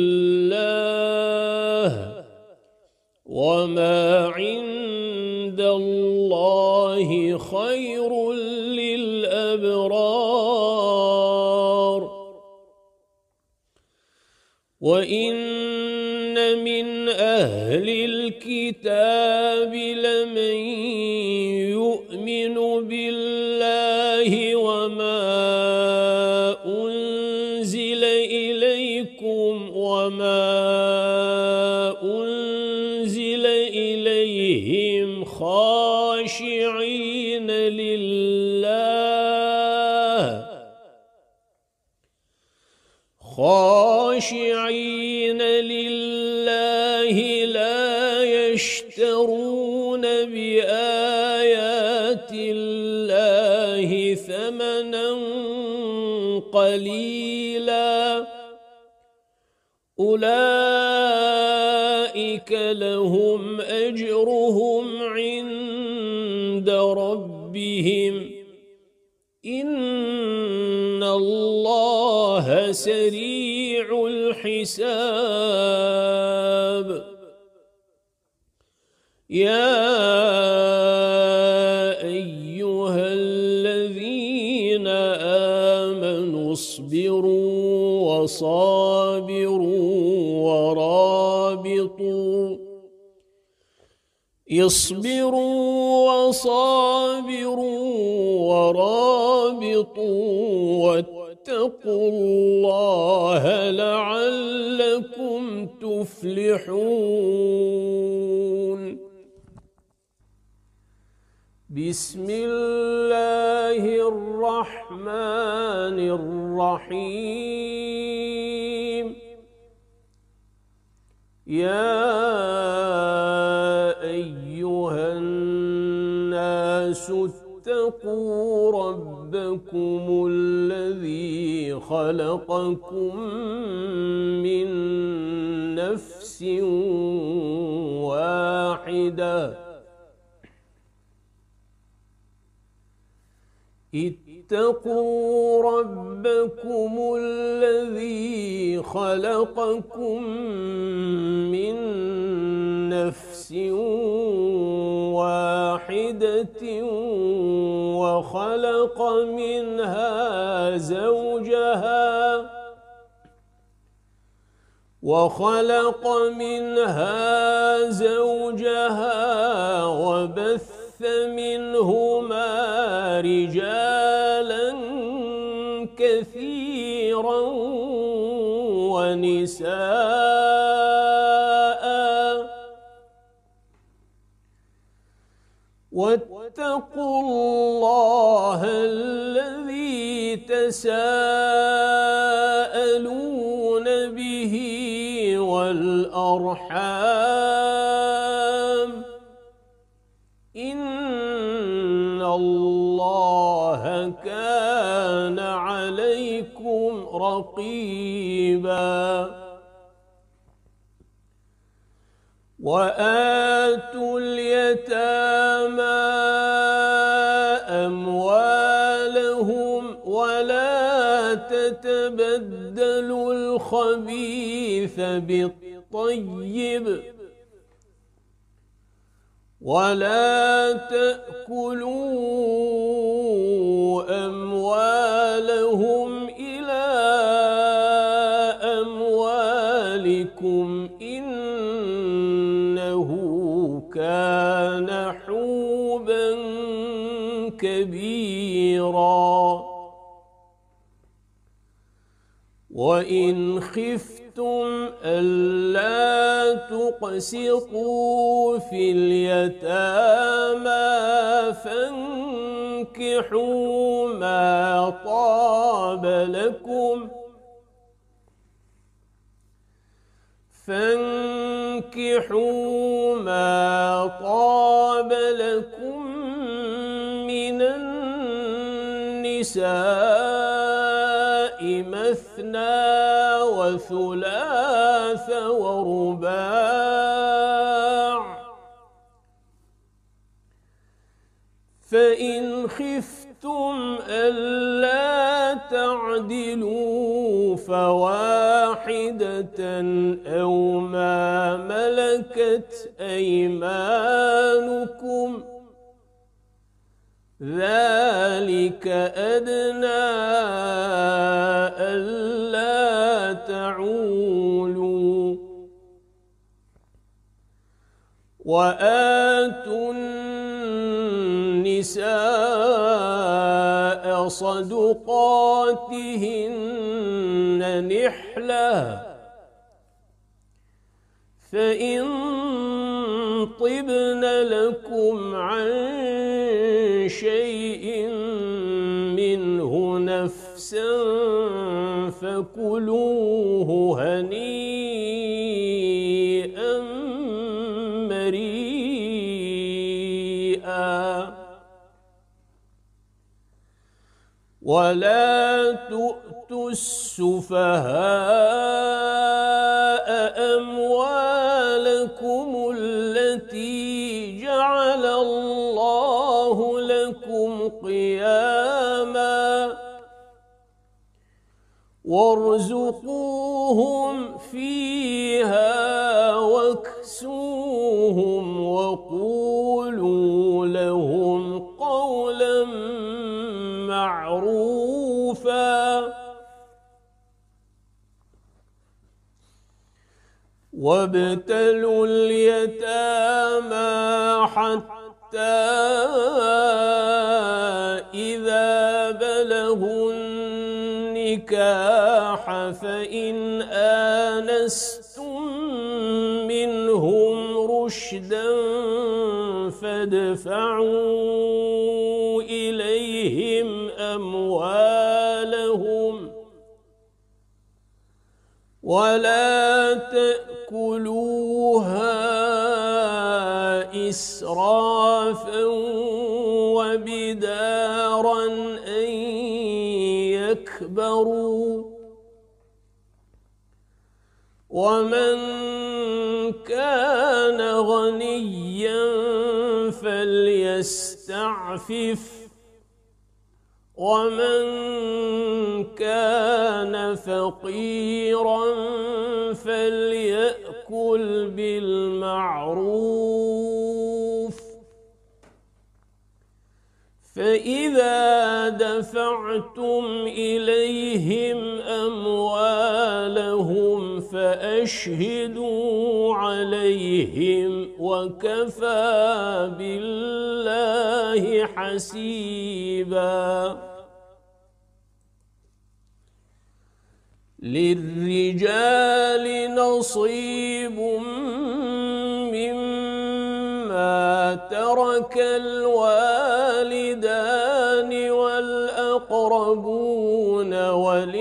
الله وما عند الله خير للأبرار وإن من أهل الكتاب لمن يؤمن بالله وما أنزل إليكم وما أنزل إليهم خاشعين لله خاشعين لله لا يشترون بآيات الله ثمنا قليلا أولئك لهم أجرهم عند ربهم إن الله سريع الحساب يا أيها الذين آمنوا اصبروا وصابروا ورابطوا اصبروا وصابروا ورابطوا واتقوا الله لعلكم تفلحون بسم الله الرحمن الرحيم يا أيها الناس اتقوا ربكم الذي خلقكم من نفس واحدة اتقوا ربكم الذي خلقكم من نفس واحدة وخلق منها زوجها وخلق منها زوجها وبث منهما رجالا كثيرا ونساء واتقوا الله الذي تساءلون به والأرحام إن الله كان عليكم رقيبا وآتوا اليتامى أموالهم ولا تتبدلوا الخبيث بالطيب ولا تأكلوا أموالهم إلى أموالكم إنه كان حوبا كبيرا وإن خفتم ألا تقسطوا في اليتامى فانكحوا ما طاب لكم فانكحوا ما طاب لكم من النساء مثنى وثلاث ورباع فإن خفتم ألا تعدلوا فواحدة أو ما ملكت أيمانكم ذلك أدنى ألا تعولوا وآتوا النساء صدقاتهن نحلة فإن طبن لكم عن شيء منه نفسا فكلوه هنيئا مريئا ولا تؤتوا السفهاء أموالكم التي جعل الله لكم قياما وارزقوهم فيها واكسوهم وقولوا لهم قولا معروفا وابتلوا اليتامى حتى إذا بلغوا النكاح فإن آنستم منهم رشدا فادفعوا إليهم أموالهم ولا تأكلوها إسرافا وبدارا أن يكبروا ومن كان غنيا فليستعفف ومن كان فقيرا فليأكل بالمعروف فإذا دفعتم إليهم أموالهم فأشهدوا عليهم وكفى بالله حسيبا للرجال نصيب مما ترك الوالدان والأقربون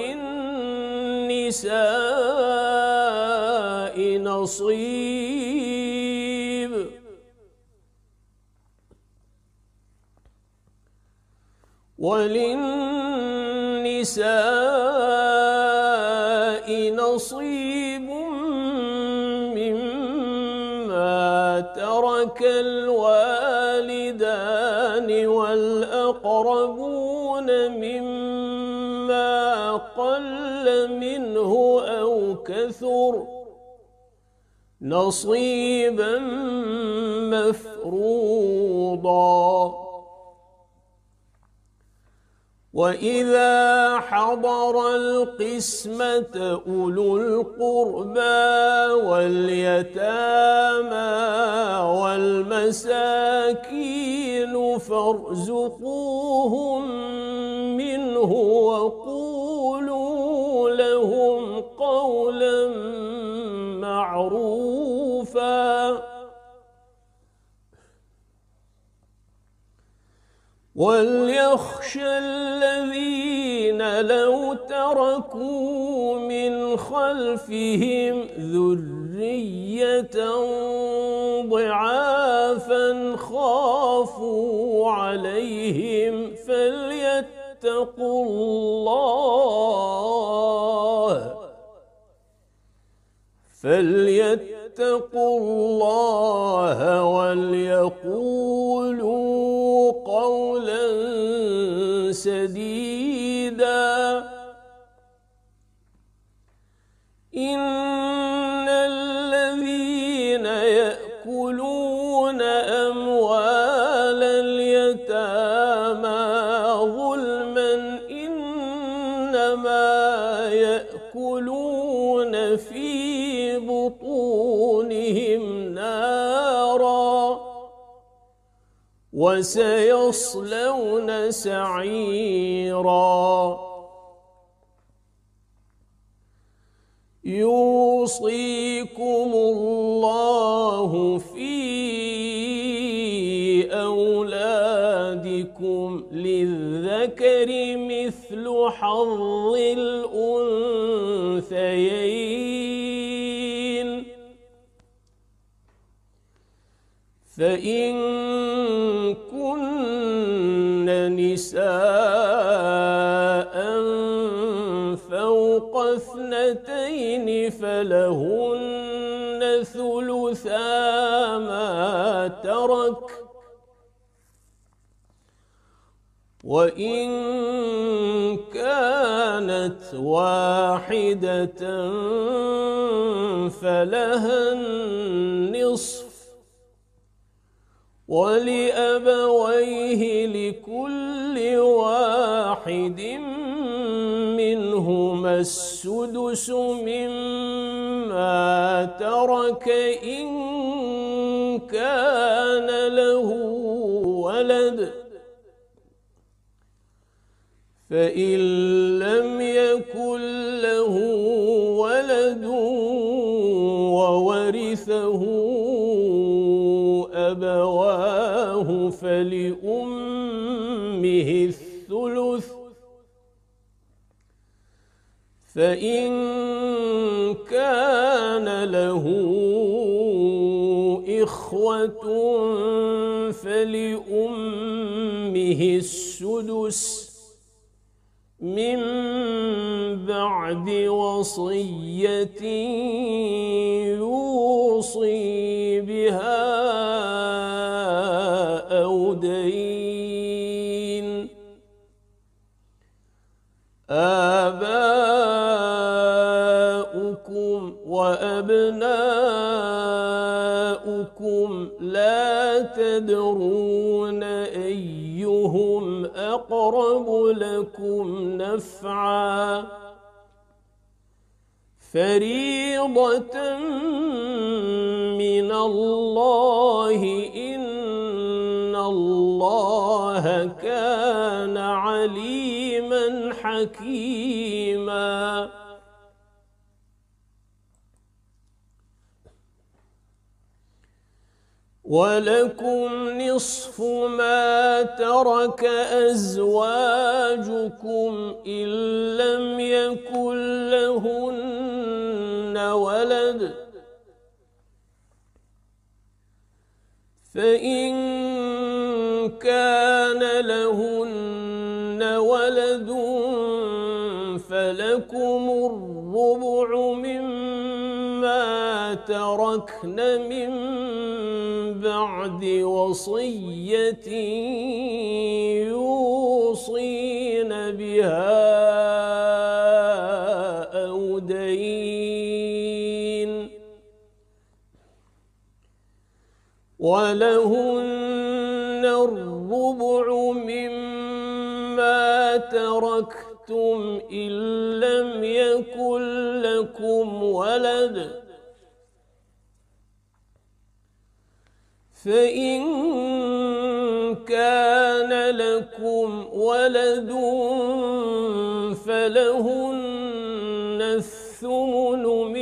وللنساء نصيب وللنساء نصيب مما ترك الوالدان والأقربون مما قل منه أو كثر نصيبا مفروضا وإذا حضر القسمة أولو القربى واليتامى والمساكين فارزقوهم منه وقولوا لهم قولا معروفا وليخشى الذين لو تركوا من خلفهم ذرية ضعافا خافوا عليهم فليتقوا الله فليتقوا الله وليقولوا قولا سديدا إن الذين يأكلون أموال اليتامى ظلما إنما يأكلون في بطونهم نارا وسيصلون سعيرا يوصيكم الله في أولادكم للذكر مثل حظ الأنثيين فإن كن نساء فوق اثنتين فلهن ثلثا ما ترك وإن كانت واحدة فلها النصف ولأبويه لكل واحد منهما السدس مما ترك إن كان له ولد فإن لم يكن له ولد وورثه أبواه فلأمه الثلث فإن كان له إخوة فلأمه السدس من بعد وصية يوصي بها أو دين آباؤكم وأبناؤكم لا تدرون أيهم أقرب لكم نفعا فريضة من الله إن الله كان عليما حكيما ولكم نصف ما ترك أزواجكم إن لم يكن لهن ولد فإن كان لهن ولد فلكم الربع مما تركن من بعد وصية يوصين بها أو دين ولهن الربع مما تركتم إن لم يكن لكم ولد فإن كان لكم ولد فلهن الثمن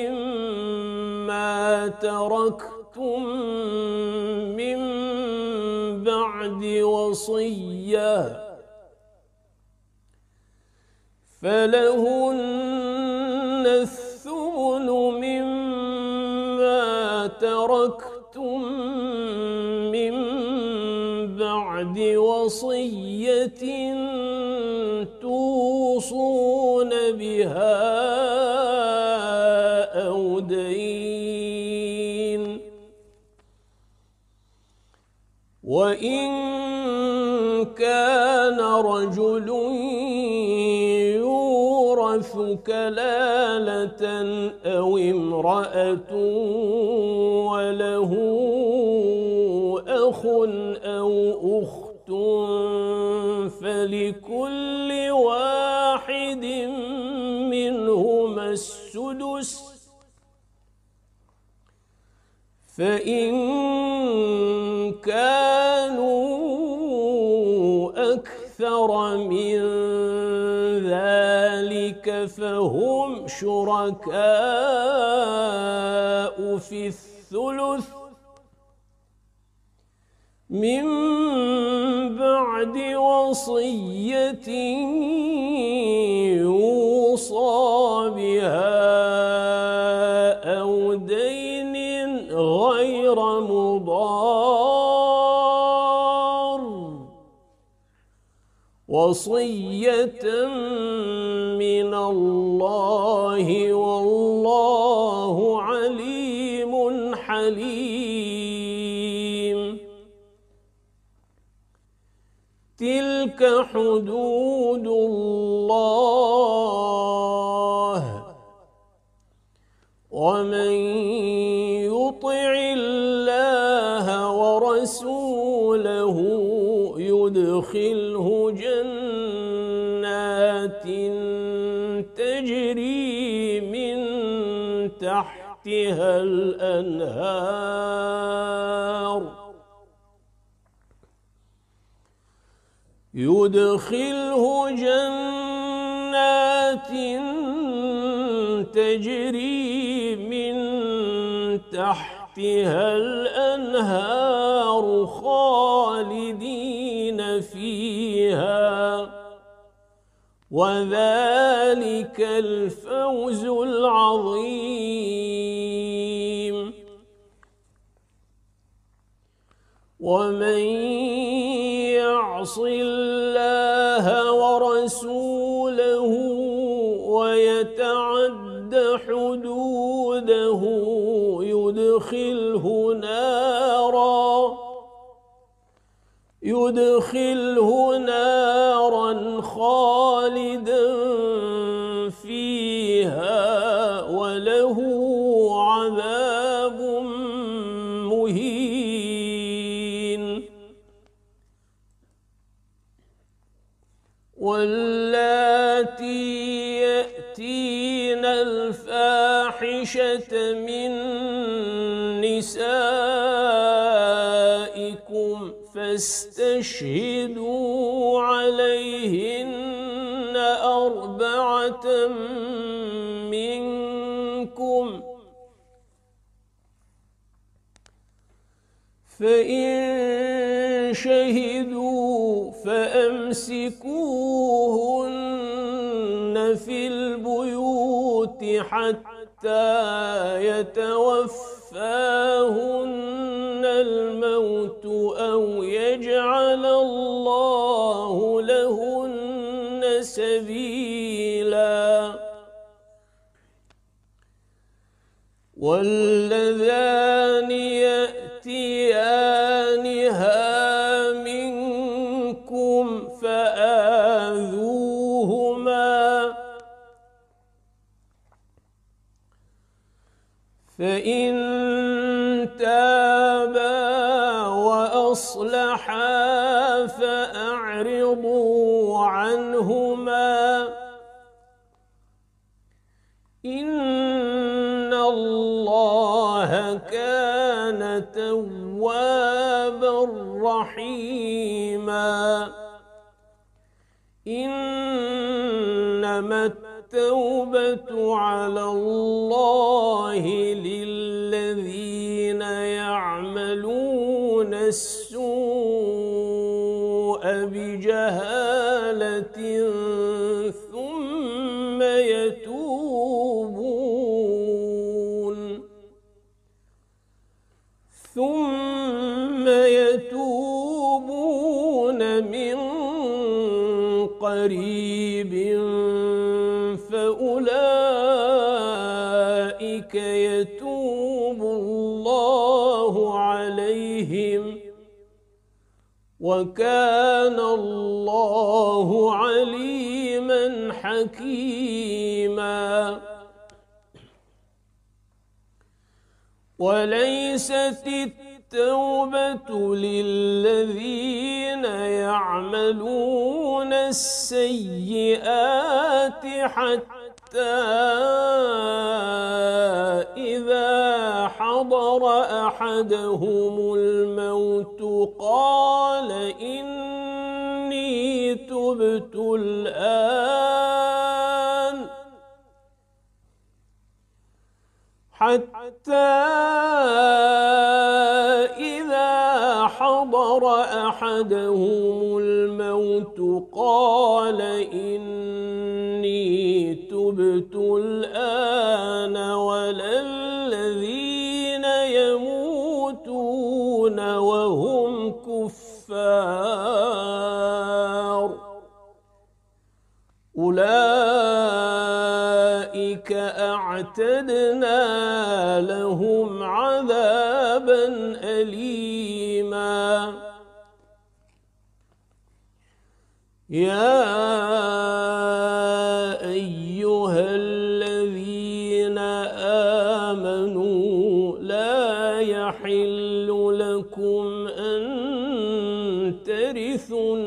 مما تركتم من بعد وصية فلهن الثمن مما تركتم من بعد وصية توصون بها أو دين وإن كان رجل يورث كلالة أو امرأة وله أخ أو أخت فلكل واحد منهما السدس فإن كانوا أكثر من ذلك فهم شركاء في الثلث من بعد وصية يوصى بها أو دين غير مضار وصية من الله والله عليم حليم. تلك حدود الله ومن يطع الله ورسوله يدخله جنات تجري من تحتها الأنهار يدخله جنات تجري من تحتها الأنهار خالدين فيها وذلك الفوز العظيم. ومن يعص الله ورسوله ويتعد حدوده يدخله نارا يدخله نارا خالدا فيها وله عذاب مهين. واللاتي يأتين الفاحشة من نسائكم فاستشهدوا عليهن أربعة منكم فإن شهدوا فأمسكوهن في البيوت حتى يتوفاهن الموت أو يجعل الله لهن سبيلا. واللذان يأتيانها منكم فآذوهما فإن تابا وأصلحا فأعرضوا عنهما إن الله كان توابا رحيما. إنما التوبة على الله للذين يعملون السوء بجهالة ثم يتوبون ثم يتوبون من قريب فأولئك يتوب الله عليهم وكان الله عليما حكيما. وليست التوبة للذين يعملون السيئات حتى إذا حضر أحدهم الموت قال إني تبت حتى إذا حضر أحدهم الموت قال إني تبت الآن ولا الذين يموتون وهم كفار أولئك أعتدنا لهم عذابا أليما يا أيها الذين آمنوا لا يحل لكم أن ترثوا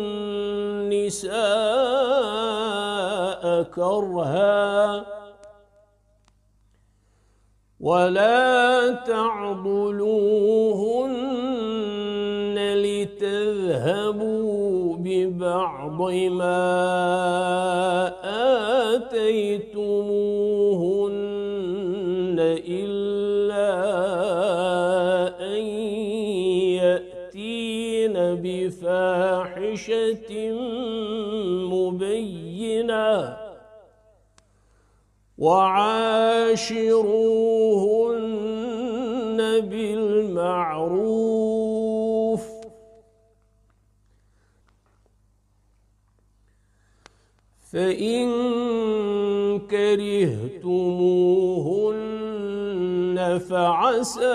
النساء كرها ولا تعضلوهن لتذهبوا ببعض ما آتيتموهن إلا أن يأتين بفاحشة مبينة وعاشروهن بالمعروف فإن كرهتموهن فعسى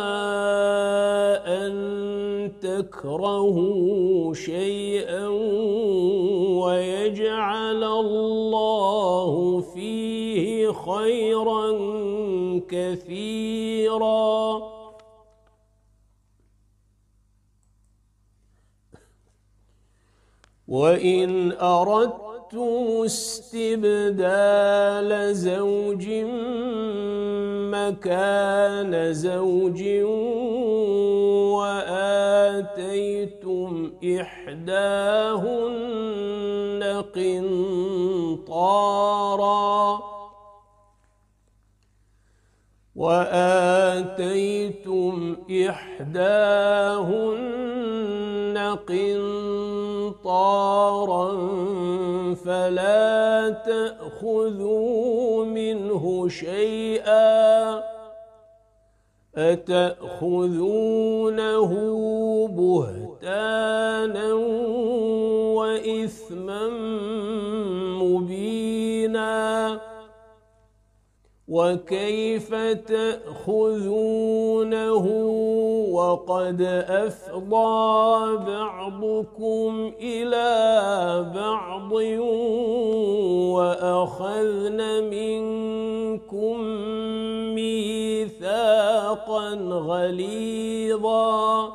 أن تكرهوا شيئا ويجعل الله فيه خيرا كثيرا وإن أردتم استبدال زوج مكان زوج وآتيتم إحداهن قنطارا وآتيتم إحداهن قنطارا فلا تأخذوا منه شيئا أتأخذونه بهتانا وإثما مبينا وكيف تأخذونه وقد أفضى بعضكم إلى بعض وأخذن منكم ميثاقا غليظا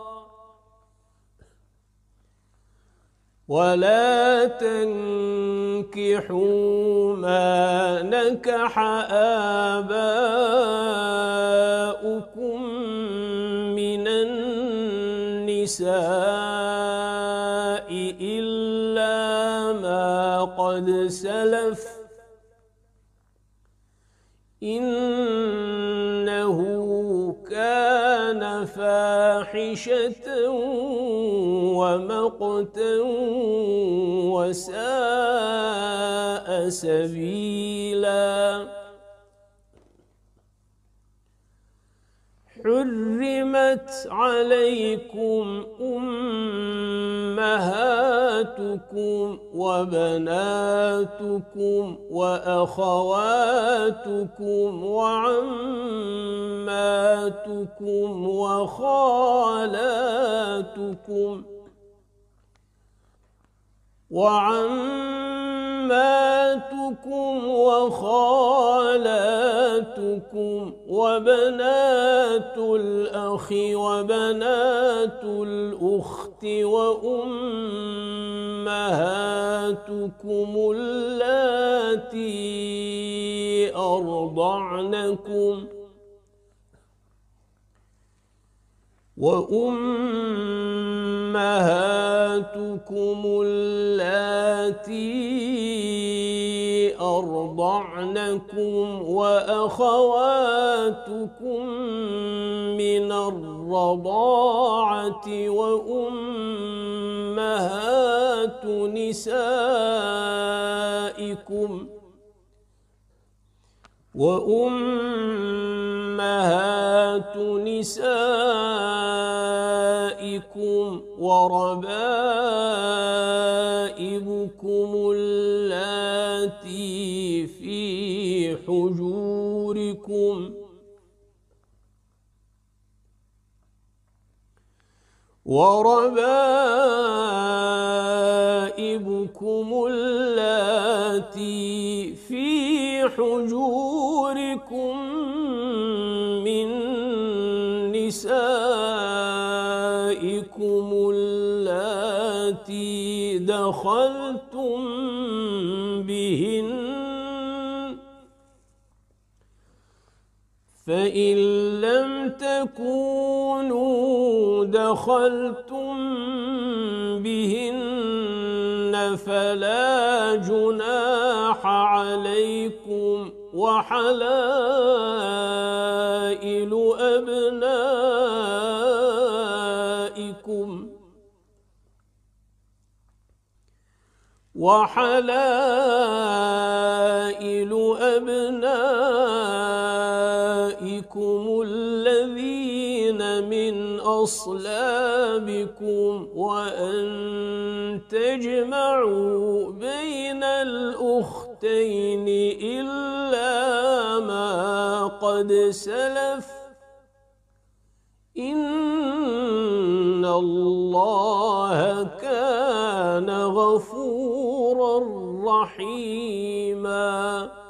ولا تنكحوا ما نكح آباؤكم من النساء إلا ما قد سلف إنه كان فاحشة ومقتا وساء سبيلا حرمت عليكم أمهاتكم وبناتكم وأخواتكم وعماتكم وخالاتكم وعماتكم وخالاتكم وبنات الأخ وبنات الأخت وأمهاتكم اللاتي أرضعنكم وأمهاتكم اللاتي أرضعنكم وأخواتكم من الرضاعة وأمهات نسائكم وأمهات نسائكم وربائبكم اللاتي في حجوركم وربائبكم اللاتي في حجوركم من نسائكم اللاتي دخلتم بهن فإن لم تكونوا دخلتم بهن فلا جناح عليكم وحلائل أبنائكم وحلائل أبنائكم الذين من أصلابكم وأن تجمعوا بين الأختين إلا ما قد سلف إن الله كان غفورا رحيما